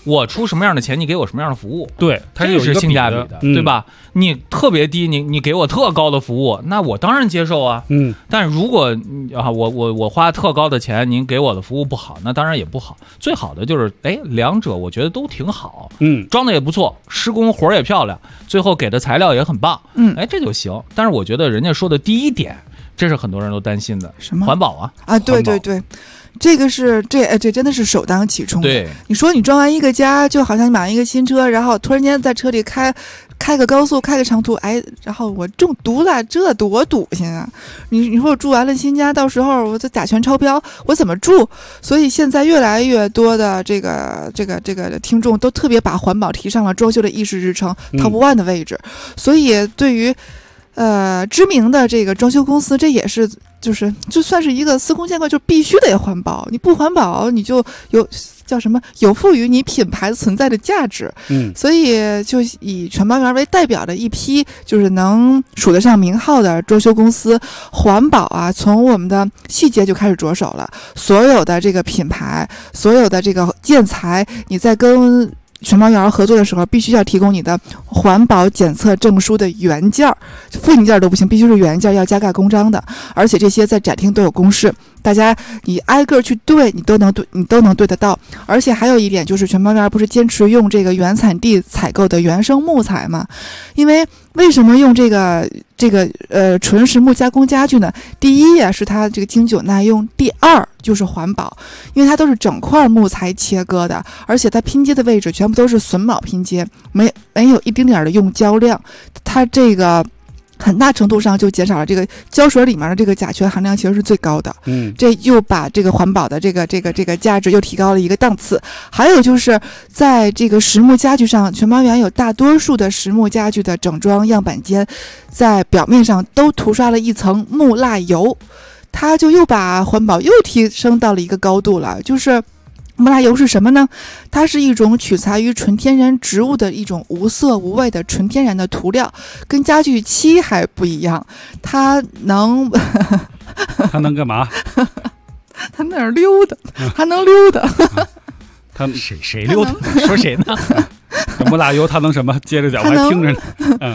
E: 我出什么样的钱，你给我什么样的服务，
D: 对，它
E: 这是性价比的，对吧？你特别低，你给我特高的服务，那我当然接受啊。但是如果我花特高的钱，您给我的服务不好，那当然也不好。最好的就是两者我觉得都挺好，装的也不错，施工活也漂亮，最后给的材料也很棒，这就行。但是我觉得人家说的第一点，这是很多人都担心的，
F: 什么
E: 环保啊？
F: 啊，对对对。这个是这真的是首当其冲的。
E: 对，
F: 你说你装完一个家，就好像你买一个新车，然后突然间在车里开个高速，开个长途，然后我中毒了，这多堵心啊！你说我住完了新家，到时候我这甲醛超标，我怎么住？所以现在越来越多的这个听众都特别把环保提上了装修的议事日程 top one 的位置。所以对于知名的这个装修公司，这也是就算是一个司空见惯，就必须得环保。你不环保，你就有叫什么有负于你品牌存在的价值。所以就以全包园为代表的一批就是能数得上名号的装修公司，环保啊，从我们的细节就开始着手了。所有的这个品牌，所有的这个建材，你在跟全包园合作的时候，必须要提供你的环保检测证书的原件，复印件都不行，必须是原件，要加盖公章的。而且这些在展厅都有公示，大家你挨个去对，你都能对得到。而且还有一点就是，全包园不是坚持用这个原产地采购的原生木材吗？因为为什么用这个纯实木加工家具呢？第一呀，是它这个经久耐用；第二就是环保，因为它都是整块木材切割的，而且它拼接的位置全部都是榫卯拼接，没有一丁点的用胶量，它这个很大程度上就减少了这个胶水里面的这个甲醛含量，其实是最高的。这又把这个环保的这个价值又提高了一个档次。还有就是在这个实木家具上，全包园有大多数的实木家具的整装样板间，在表面上都涂刷了一层木蜡油，它就又把环保又提升到了一个高度了。就是木蜡油是什么呢？它是一种取材于纯天然植物的一种无色无味的纯天然的涂料，跟家具漆还不一样，它能
D: 干嘛？
F: 它那儿溜达，它能溜达。
D: 他
E: 谁溜达？说谁呢？
D: 木蜡油它能什么？接着讲，我还听着呢。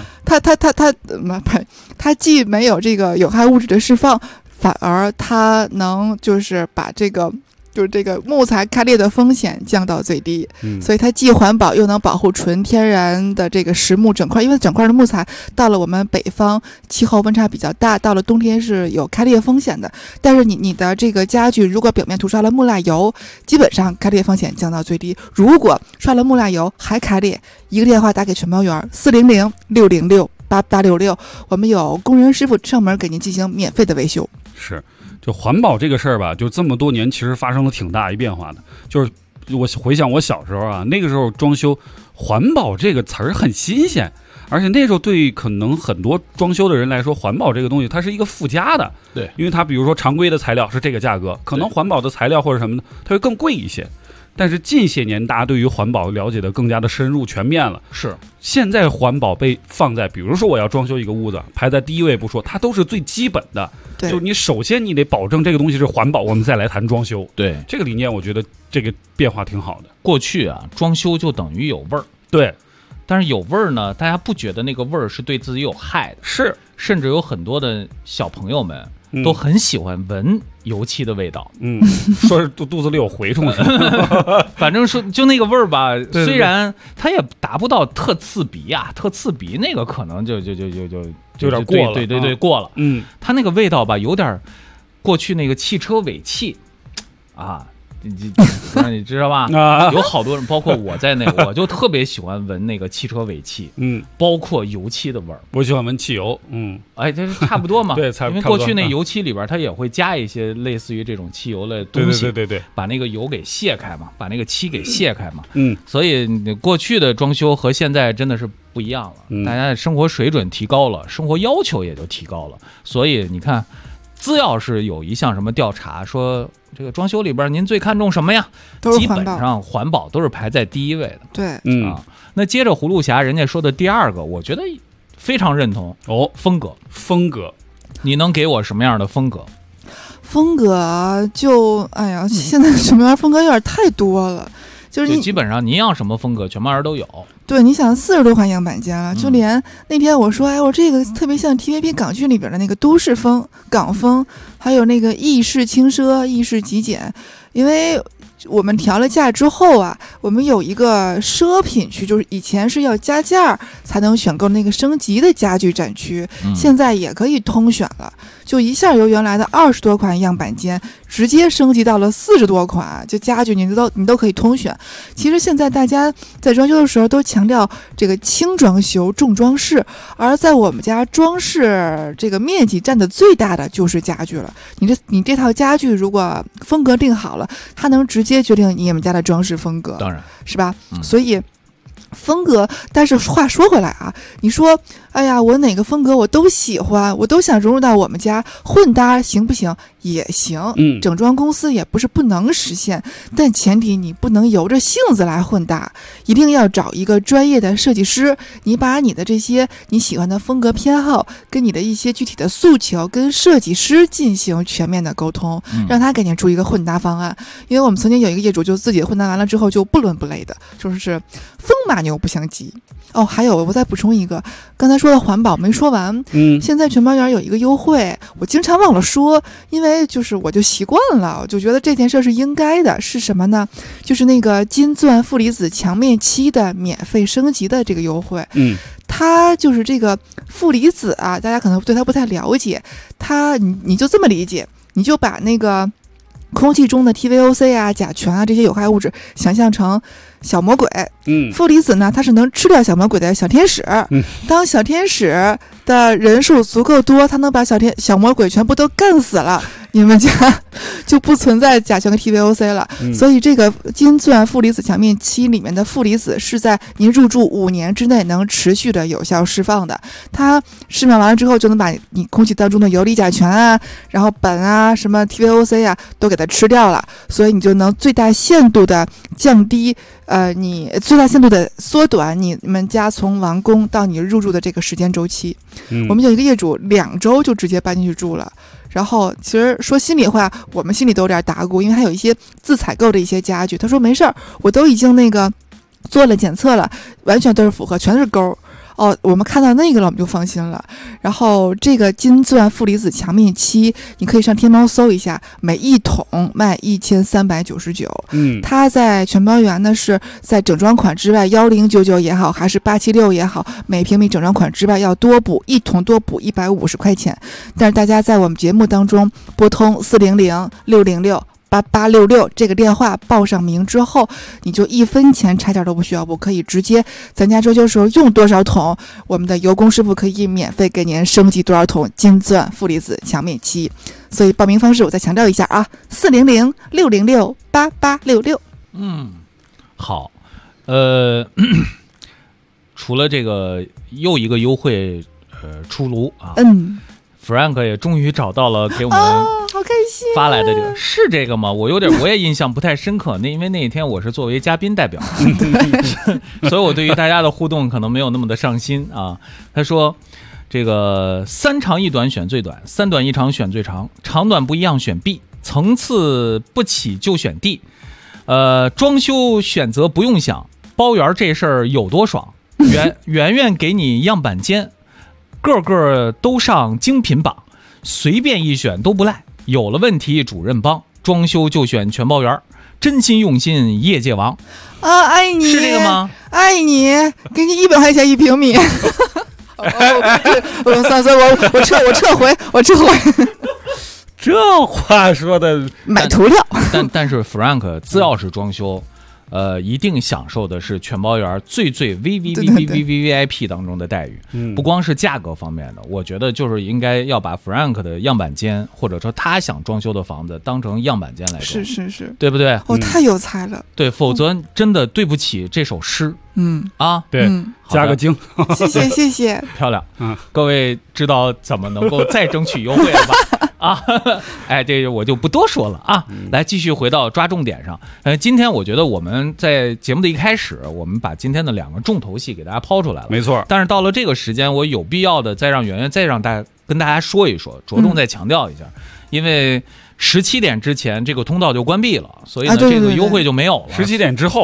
F: 它既没有这个有害物质的释放，反而它能就是把这个木材开裂的风险降到最低。所以它既环保又能保护纯天然的这个实木整块，因为整块的木材到了我们北方气候温差比较大，到了冬天是有开裂风险的。但是你的这个家具如果表面涂刷了木蜡油，基本上开裂风险降到最低。如果刷了木蜡油还开裂，一个电话打给全包园400-606-8866，我们有工人师傅上门给您进行免费的维修。
D: 是。就环保这个事儿吧，就这么多年其实发生了挺大一变化的。就是我回想我小时候啊，那个时候装修环保这个词儿很新鲜，而且那时候对可能很多装修的人来说，环保这个东西它是一个附加的。
E: 对，
D: 因为它比如说常规的材料是这个价格，可能环保的材料或者什么的它会更贵一些。但是近些年大家对于环保了解的更加的深入全面了。
E: 是，
D: 现在环保被放在比如说我要装修一个屋子，排在第一位不说，它都是最基本的。
F: 对，
D: 就你首先你得保证这个东西是环保，我们再来谈装修。
E: 对，
D: 这个理念我觉得这个变化挺好的。
E: 过去啊，装修就等于有味儿。
D: 对，
E: 但是有味儿呢，大家不觉得那个味儿是对自己有害的。
D: 是，
E: 甚至有很多的小朋友们都很喜欢闻油漆的味道。
D: 说是肚子里有蛔虫。
E: 反正说就那个味儿吧，
D: 对，
E: 虽然它也达不到特刺鼻啊，特刺鼻那个可能就
D: 有点过了。
E: 对，过了。它那个味道吧，有点过去那个汽车尾气啊。你知道吧？有好多人，包括我在内，我就特别喜欢闻那个汽车尾气，包括油漆的味儿。
D: 我喜欢闻汽油，
E: 这是差不多嘛。
D: 对，
E: 因为过去那油漆里边它也会加一些类似于这种汽油类东西，
D: 对，
E: 把那个油给卸开嘛，把那个漆给卸开嘛。所以过去的装修和现在真的是不一样了，大家的生活水准提高了，生活要求也就提高了。所以你看，只要是有一项什么调查说这个装修里边您最看重什么呀？基本上环保都是排在第一位的。
F: 对，
E: 那接着葫芦侠人家说的第二个，我觉得非常认同
D: 哦，
E: 风格，你能给我什么样的风格？
F: 风格就现在什么样风格有点太多了。 就是
E: 基本上您要什么风格，全猫园都有。
F: 对，你想40多款样板间了，就连那天我说，哎，我这个特别像 TVB 港剧里边的那个都市风、港风，还有那个意式轻奢、意式极简，因为我们调了价之后啊，我们有一个奢品区，就是以前是要加价才能选购那个升级的家具展区，现在也可以通选了，就一下由原来的20多款样板间直接升级到了40多款，就家具你都可以通选。其实现在大家在装修的时候都强调这个轻装修重装饰，而在我们家装饰这个面积占的最大的就是家具了。你这套家具如果风格定好了，它能直接决定你们家的装饰风格，
E: 当然
F: 是吧？所以风格，但是话说回来啊，你说，哎呀，我哪个风格我都喜欢，我都想融入到我们家，混搭行不行？也行，整装公司也不是不能实现，但前提你不能由着性子来混搭，一定要找一个专业的设计师，你把你的这些你喜欢的风格偏好，跟你的一些具体的诉求，跟设计师进行全面的沟通，让他给你出一个混搭方案。因为我们曾经有一个业主就自己混搭完了之后就不伦不类的，就是风马牛不相及。哦，还有我再补充一个，刚才说的环保没说完。现在全猫园有一个优惠，我经常忘了说，因为就是我就习惯了，我就觉得这件事是应该的。是什么呢？就是那个金钻负离子墙面漆的免费升级的这个优惠。它就是这个负离子啊，大家可能对它不太了解，你就这么理解，你就把那个空气中的 TVOC 啊、甲醛啊这些有害物质想象成小魔鬼，负离子呢，它是能吃掉小魔鬼的小天使。当小天使的人数足够多，它能把小魔鬼全部都干死了，你们家就不存在甲醛和 TVOC 了。所以这个金钻负离子墙面漆里面的负离子是在您入住5年之内能持续的有效释放的，它释放完了之后就能把你空气当中的游离甲醛啊，然后苯啊、什么 TVOC 啊都给它吃掉了，所以你就能最大限度的降低你最大限度的缩短你们家从完工到你入住的这个时间周期。我们有一个业主2周就直接搬进去住了，然后其实说心里话，我们心里都有点打鼓，因为他有一些自采购的一些家具，他说没事儿，我都已经那个做了检测了，完全都是符合，全是勾。我们看到那个了，我们就放心了。然后这个金钻负离子墙面漆，你可以上天猫搜一下，每一桶卖1399。它在全猫园呢是在整装款之外1099也好，还是876也好，每平米整装款之外要多补一桶，多补150块钱。但是大家在我们节目当中拨通400-606-8866这个电话报上名之后，你就1分钱差价都不需要，我可以直接咱家装修时候用多少桶，我们的油工师傅可以免费给您升级多少桶金钻负离子墙面漆。所以报名方式我再强调一下啊，400-606-8866。
E: 好，除了这个又一个优惠出炉啊，Frank 也终于找到了给我们
F: 好开心
E: 发来的这个，是这个吗？我也印象不太深刻，因为那一天我是作为嘉宾代表，所以我对于大家的互动可能没有那么的上心啊。他说这个3长1短选最短，3短1长选最长，长短不一样选 B， 层次不起就选 D。装修选择不用想，包圆这事儿有多爽，圆圆给你样板间，个个都上精品榜，随便一选都不赖，有了问题主任帮，装修就选全包园，真心用心业界王
F: 啊！爱你
E: 是这个吗？
F: 爱你，给你100块钱1平米。我撤回。
D: 这话说的
F: 买涂料，
E: 但是 Frank 自要是装修，一定享受的是全包园最 VIP 当中的待遇。不光是价格方面的，我觉得就是应该要把 Frank 的样板间，或者说他想装修的房子当成样板间来装，
F: 是，
E: 对不对？
F: 太有才了。
E: 对，否则真的对不起这首诗。
D: 对，加个精。
F: 谢谢，
E: 漂亮。各位知道怎么能够再争取优惠了吧？这个我就不多说了啊。来，继续回到抓重点上。今天我觉得我们在节目的一开始，我们把今天的2个重头戏给大家抛出来了，
D: 没错。
E: 但是到了这个时间，我有必要的再让圆圆再让跟大家说一说，着重再强调一下，因为17点之前这个通道就关闭了，所以呢，这个优惠就没有了。
D: 17点之后。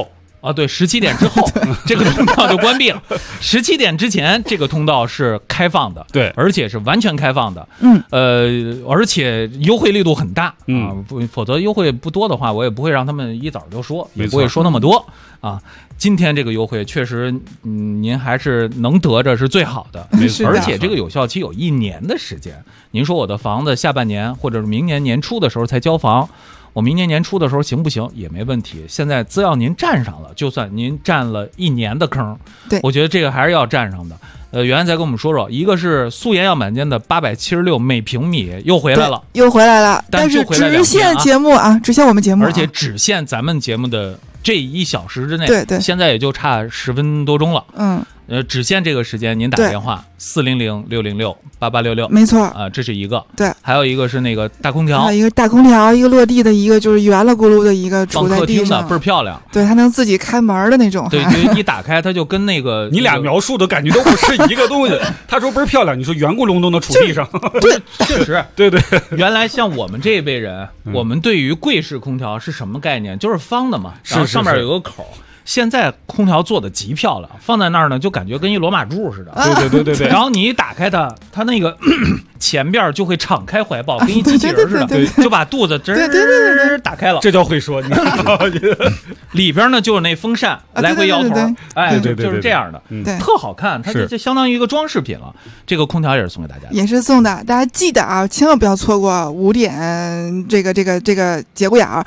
E: 啊，对，17点之后这个通道就关闭了。17点之前这个通道是开放的，
D: 对，
E: 而且是完全开放的。而且优惠力度很大啊，否则优惠不多的话，我也不会让他们一早就说，也不会说那么多啊。今天这个优惠确实，您还是能得着是最好的，而且这个有效期有1年的时间。您说我的房子下半年或者是明年年初的时候才交房。我明年年初的时候行不行也没问题，现在只要您占上了，就算您占了1年的坑，
F: 对，
E: 我觉得这个还是要占上的。袁再跟我们说说，一个是素颜要满间的876每平米又回来了，
F: 但是只限节目啊，只限我们节目，
E: 而且只限咱们节目的这1小时之内，
F: 对，
E: 现在也就差10分多钟了，只限这个时间，您打电话400-606-8866，
F: 没错
E: 啊，这是一个。
F: 对，
E: 还有一个是那个大空调，
F: 一个大空调，一个落地的，一个就是圆了咕噜的一个杵在地上，
E: 放客厅的倍儿漂亮。
F: 对，它能自己开门的那种。
E: 对，一打开它就跟那个
D: 你俩描述的感觉都不是一个东西。他说倍儿漂亮，你说圆咕隆咚的杵地上。
E: 对，确实，
D: 对。
E: 原来像我们这一辈人，我们对于柜式空调是什么概念？就是方的嘛，然后上面有个口。现在空调做的极漂亮，放在那儿呢，就感觉跟一罗马柱似的。
D: 对。
E: 然后你一打开它那个前边就会敞开怀抱，跟一机器人似的，就把肚子打开了。
D: 这叫会说。
E: 里边呢就是那风扇来回摇头，哎，就是这样的，特好看。它就相当于一个装饰品了。这个空调也是送给大家的，
F: 也是送的。大家记得啊，千万不要错过5点这个节骨眼儿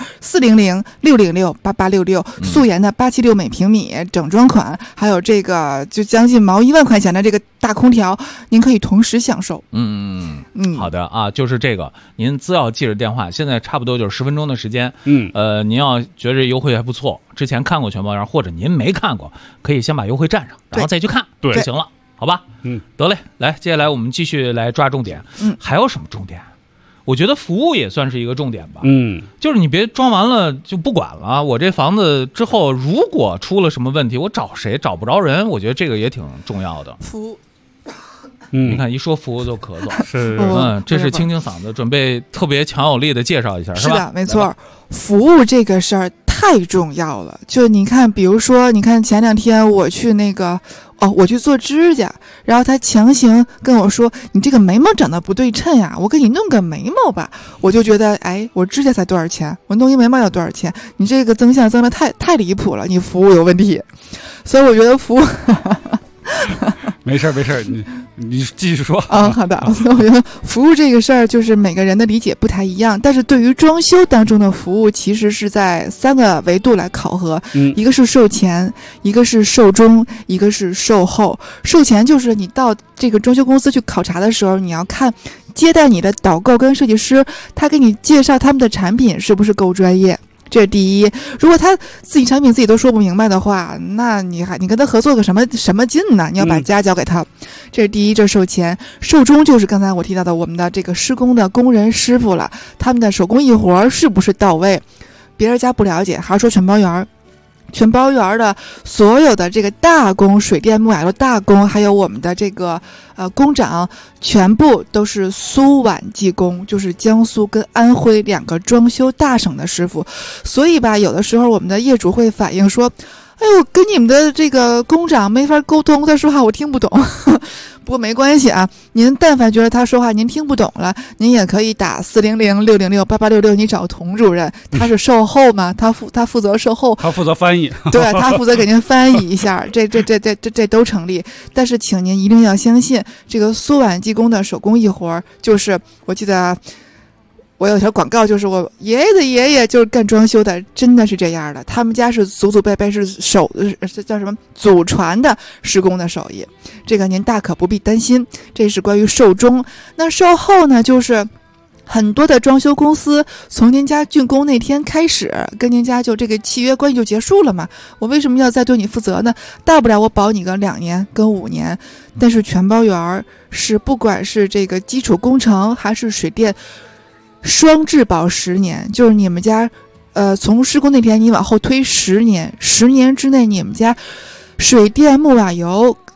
F: ，400-606-8866，素颜的876每平米整装款，还有这个就将近1万块钱的这个大空调，您可以同时享受。
E: 好的啊，就是这个，您只要记着电话，现在差不多就是10分钟的时间。您要觉得这优惠还不错，之前看过全包装，或者您没看过，可以先把优惠占上，然后再去看就行了，好吧？得嘞，来，接下来我们继续来抓重点。还有什么重点？我觉得服务也算是一个重点吧。就是你别装完了就不管了。我这房子之后如果出了什么问题，我找谁找不着人，我觉得这个也挺重要的。
F: 服务。
E: 你看一说服务就咳嗽，
D: 是，
E: 这是清清嗓子，准备特别强有力的介绍一下，是吧？
F: 是的，没错。服务这个事儿太重要了。就你看，比如说，你看前2天我去我去做指甲，然后他强行跟我说：“你这个眉毛长得不对称呀，我给你弄个眉毛吧。”我就觉得，哎，我指甲才多少钱？我弄一眉毛要多少钱？你这个增项增的太离谱了，你服务有问题。所以我觉得服务
D: 没事，你继续说。
F: 好的。所以我觉得服务这个事儿，就是每个人的理解不太一样。但是对于装修当中的服务，其实是在3个维度来考核。一个是售前，一个是售中，一个是售后。售前就是你到这个装修公司去考察的时候，你要看接待你的导购跟设计师，他给你介绍他们的产品是不是够专业。这是第一。如果他自己产品自己都说不明白的话，那你跟他合作个什么劲呢？你要把家交给他。这是第一，这是售前。售中就是刚才我提到的我们的这个施工的工人师傅了，他们的手工艺活是不是到位？别人家不了解，还是说全包圆。全包圆的所有的这个大工，水电木瓦的大工，还有我们的这个工长，全部都是苏皖技工，就是江苏跟安徽2个装修大省的师傅。所以吧，有的时候我们的业主会反映说：“哎呦，跟你们的这个工长没法沟通，他说话我听不懂。”不过没关系啊，您但凡觉得他说话您听不懂了，您也可以打400-606-8866，你找童主任，他是售后嘛，他负责售后，
D: 他负责翻译，
F: 对，他负责给您翻译一下，这都成立。但是请您一定要相信，这个苏皖技工的手工艺活，就是我记得我有条广告，就是我爷爷的爷爷就是干装修的，真的是这样的。他们家是祖祖辈辈是叫什么祖传的施工的手艺，这个您大可不必担心。这是关于售中。那售后呢，就是很多的装修公司从您家竣工那天开始，跟您家就这个契约关系就结束了嘛。我为什么要再对你负责呢？大不了我保你个2年跟5年，但是全包圆是不管是这个基础工程还是水电，双质保10年，就是你们家，从施工那天你往后推10年，10年之内你们家水电木瓦油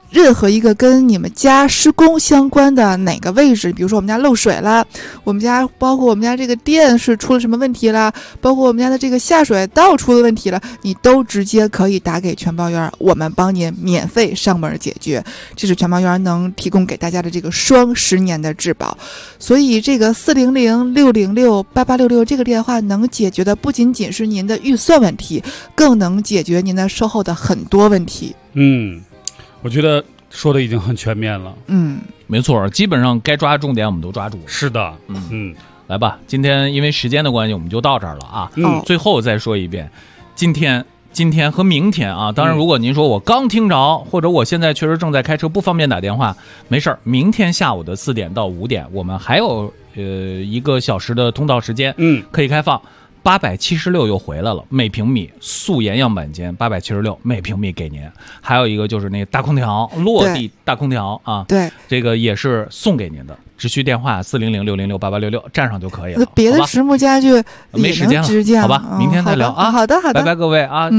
F: 任何一个跟你们家施工相关的哪个位置，比如说我们家漏水了，包括我们家这个电是出了什么问题了，包括我们家的这个下水道出了问题了，你都直接可以打给全包员，我们帮您免费上门解决。这是全包员能提供给大家的这个双10年的质保。所以这个400-606-8866这个电话能解决的不仅仅是您的预算问题，更能解决您的售后的很多问题。
D: 我觉得说的已经很全面了。
E: 没错，基本上该抓重点我们都抓住了。
D: 是的，
E: 来吧，今天因为时间的关系，我们就到这儿了啊。最后再说一遍，今天和明天啊，当然如果您说我刚听着，或者我现在确实正在开车不方便打电话，没事儿，明天下午的4点到5点，我们还有1个小时的通道时间，可以开放。876又回来了，每平米素颜样板间876每平米给您。还有一个就是那个大空调，落地大空调啊，
F: 对，
E: 这个也是送给您的，只需电话400-606-8866站上就可以了。
F: 别的实木家具
E: 没时间了，好吧，明天再聊啊。
F: 好的，
E: 拜拜各位啊。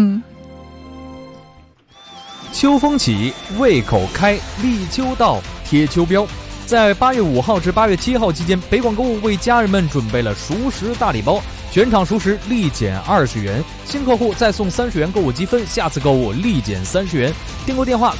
O: 秋风起，胃口开，立秋到，贴秋膘。在8月5号至8月7号期间，北广购物为家人们准备了熟食大礼包，全场熟食立减20元，新客户再送30元购物积分，下次购物立减30元。订购电话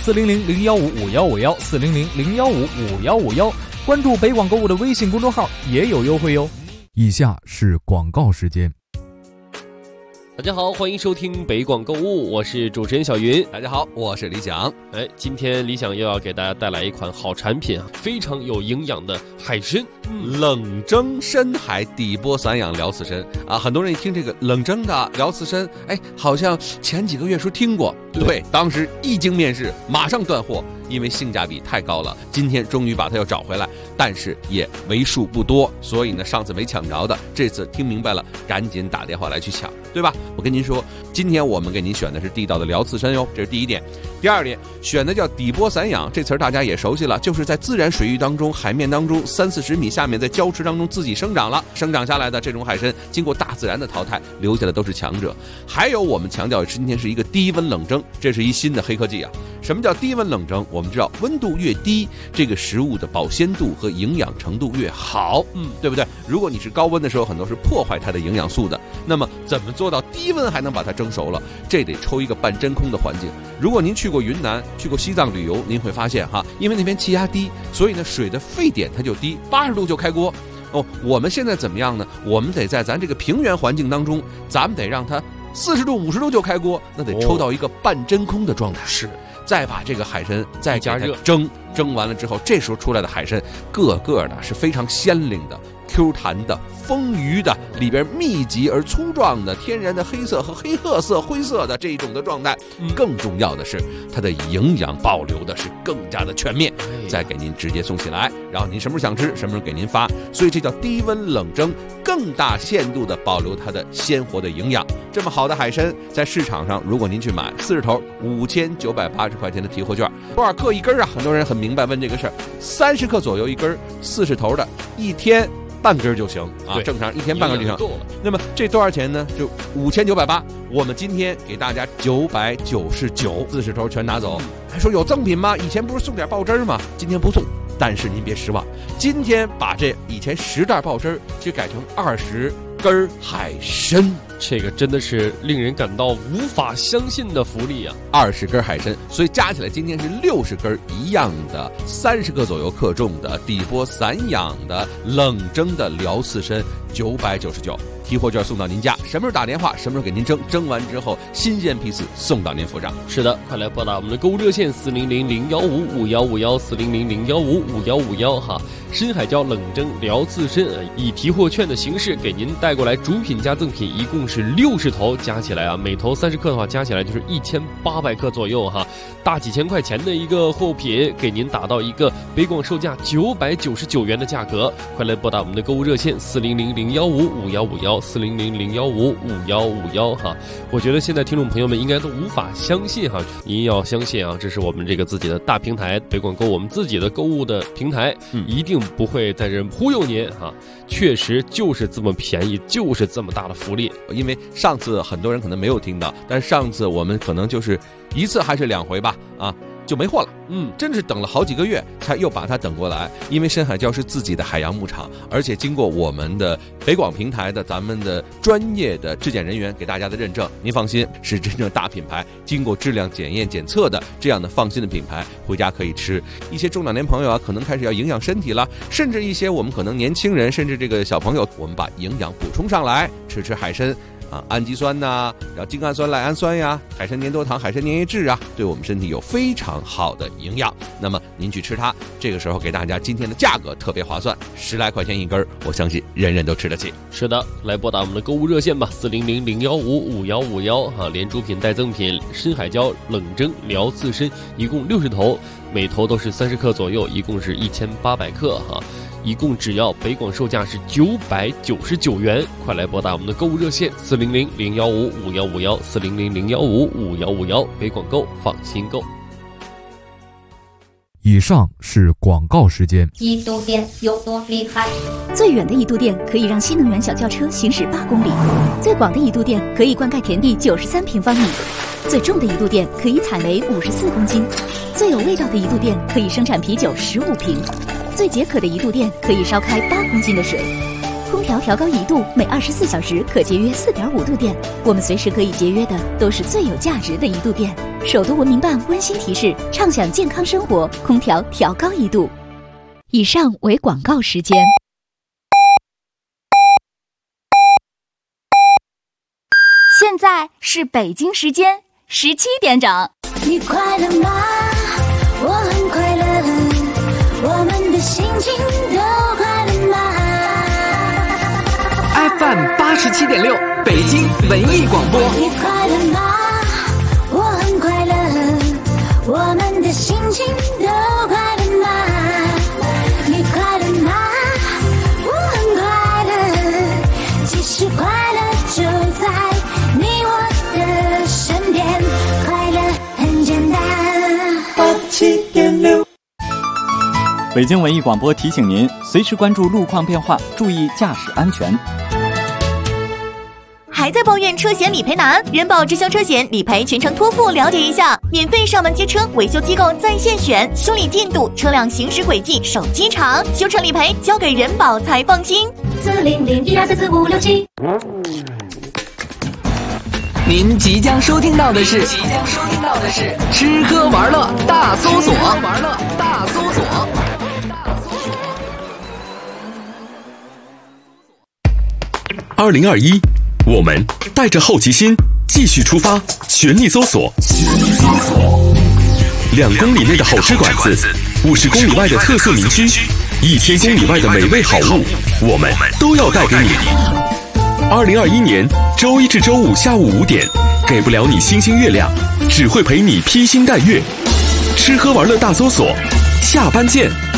O: 400-015-5151，400-015-5151，关注北广购物的微信公众号也有优惠哟。
P: 以下是广告时间。
Q: 大家好，欢迎收听北广购物，我是主持人小云。
R: 大家好，我是李想。
Q: 今天李想又要给大家带来一款好产品啊，非常有营养的海参，
R: 冷蒸深海底波散养辽刺参啊。很多人一听这个冷蒸的辽刺参，好像前几个月说听过，对，当时一经面世，马上断货，因为性价比太高了。今天终于把它又找回来，但是也为数不多，所以呢，上次没抢着的，这次听明白了，赶紧打电话来去抢，对吧？我跟您说，今天我们给您选的是地道的辽刺参哟，这是第一点。第二点，选的叫底波散养，这词儿大家也熟悉了，就是在自然水域当中、海面当中30-40米下面，在礁池当中自己生长下来的这种海参，经过大自然的淘汰，留下的都是强者。还有我们强调今天是一个低温冷蒸，这是一新的黑科技啊。什么叫低温冷蒸？我们知道温度越低，这个食物的保鲜度和营养程度越好，对不对？如果你是高温的时候，很多是破坏它的营养素的。那么怎么做到低温还能把它蒸熟了？这得抽一个半真空的环境。如果您去过云南、去过西藏旅游，您会发现因为那边气压低，所以呢水的沸点它就低，80度就开锅。我们现在怎么样呢？我们得在咱这个平原环境当中，咱们得让它40度、50度就开锅，那得抽到一个半真空的状态。
Q: 是。
R: 再把这个海参再加热蒸完了之后，这时候出来的海参个个的是非常鲜灵的、Q 弹的、丰腴的，里边密集而粗壮的天然的黑色和黑褐色、灰色的这种的状态。更重要的是，它的营养保留的是更加的全面，再给您直接送起来，然后您什么时候想吃，什么时候给您发。所以这叫低温冷蒸，更大限度的保留它的鲜活的营养。这么好的海参，在市场上，如果您去买40头5980块钱的提货券，多少克一根啊？很多人很明白问这个事儿，30克左右一根，40头的，一天半根就行啊，正常一天半根就行。那么这多少钱呢？就5980，我们今天给大家999，40头全拿走。还说有赠品吗？以前不是送点爆汁吗？今天不送，但是您别失望，今天把这以前10袋爆汁就改成20根海参。
Q: 这个真的是令人感到无法相信的福利啊
R: ！20根海参，所以加起来今天是60根一样的，30克左右克重的底波散养的冷蒸的辽刺参，999。提货券送到您家，什么时候打电话，什么时候给您蒸完之后，新鲜批次送到您府上。
Q: 是的，快来拨打我们的购物热线400-015-5151，400-015-5151哈。深海椒冷蒸辽刺参以提货券的形式给您带过来，主品加赠品一共是60头，加起来啊，每头30克的话，加起来就是1800克左右哈，大几千块钱的一个货品，给您打到一个北广售价999元的价格。快来拨打我们的购物热线400-015-5151，400-015-5151哈。我觉得现在听众朋友们应该都无法相信哈，您要相信啊，这是我们这个自己的大平台北广购，我们自己的购物的平台，一定不会在这忽悠您哈，确实就是这么便宜，就是这么大的福利。
R: 因为上次很多人可能没有听到，但是上次我们可能就是1次还是2回吧啊。 就没货了。真是等了好几个月才又把它等过来。因为深海礁是自己的海洋牧场，而且经过我们的北广平台的咱们的专业的质检人员给大家的认证，您放心，是真正大品牌，经过质量检验检测的这样的放心的品牌，回家可以吃。一些中老年朋友啊，可能开始要营养身体了，甚至一些我们可能年轻人，甚至这个小朋友，我们把营养补充上来，吃海参啊，氨基酸呐，然后精氨酸、赖氨酸呀，海参粘多糖、海参粘液质啊，对我们身体有非常好的营养。那么您去吃它，这个时候给大家今天的价格特别划算，10来块钱一根，我相信人人都吃得起。
Q: 是的，来拨打我们的购物热线吧，400-015-5151哈，连主品带赠品，深海礁冷蒸辽刺参，一共60头，每头都是30克左右，一共是1800克哈。一共只要北广售价是999元，快来拨打我们的购物热线400-015-5151，400-015-5151，北广购，放心购。
P: 以上是广告时间。
S: 一度电有多厉害？
G: 最远的一度电可以让新能源小轿车行驶8公里，最广的一度电可以灌溉田地93平方米，最重的一度电可以采煤54公斤，最有味道的一度电可以生产啤酒15瓶。最解渴的一度电可以烧开8公斤的水，空调调高1度，每24小时可节约4.5度电。我们随时可以节约的都是最有价值的一度电。首都文明办温馨提示：畅享健康生活，空调调高1度。以上为广告时间。
T: 现在是北京时间17点整。
S: 你快乐吗？我很快乐。我们的心情都快乐吗
M: ？FM 87.6，北京文艺广播。
S: 你快乐吗？我很快乐。我们的心情都快乐吗？你快乐吗？我很快乐。其实快乐就在你我的身边，快乐很简单。87.6。
K: 北京文艺广播提醒您，随时关注路况变化，注意驾驶安全。
T: 还在抱怨车险理赔难？人保直销车险理赔全程托付，了解一下，免费上门接车，维修机构在线选，修理进度、车辆行驶轨迹、手机查，修车理赔交给人保才放心。400-1234567。
M: 您即将收听到的是吃喝玩乐大搜索。
B: 2021，我们带着好奇心继续出发，全力搜索。2公里内的好吃馆子，50公里外的特色名区，1000公里外的美味好物，我们都要带给你。2021年周1至周5下午5点，给不了你星星月亮，只会陪你披星戴月。吃喝玩乐大搜索，下班见。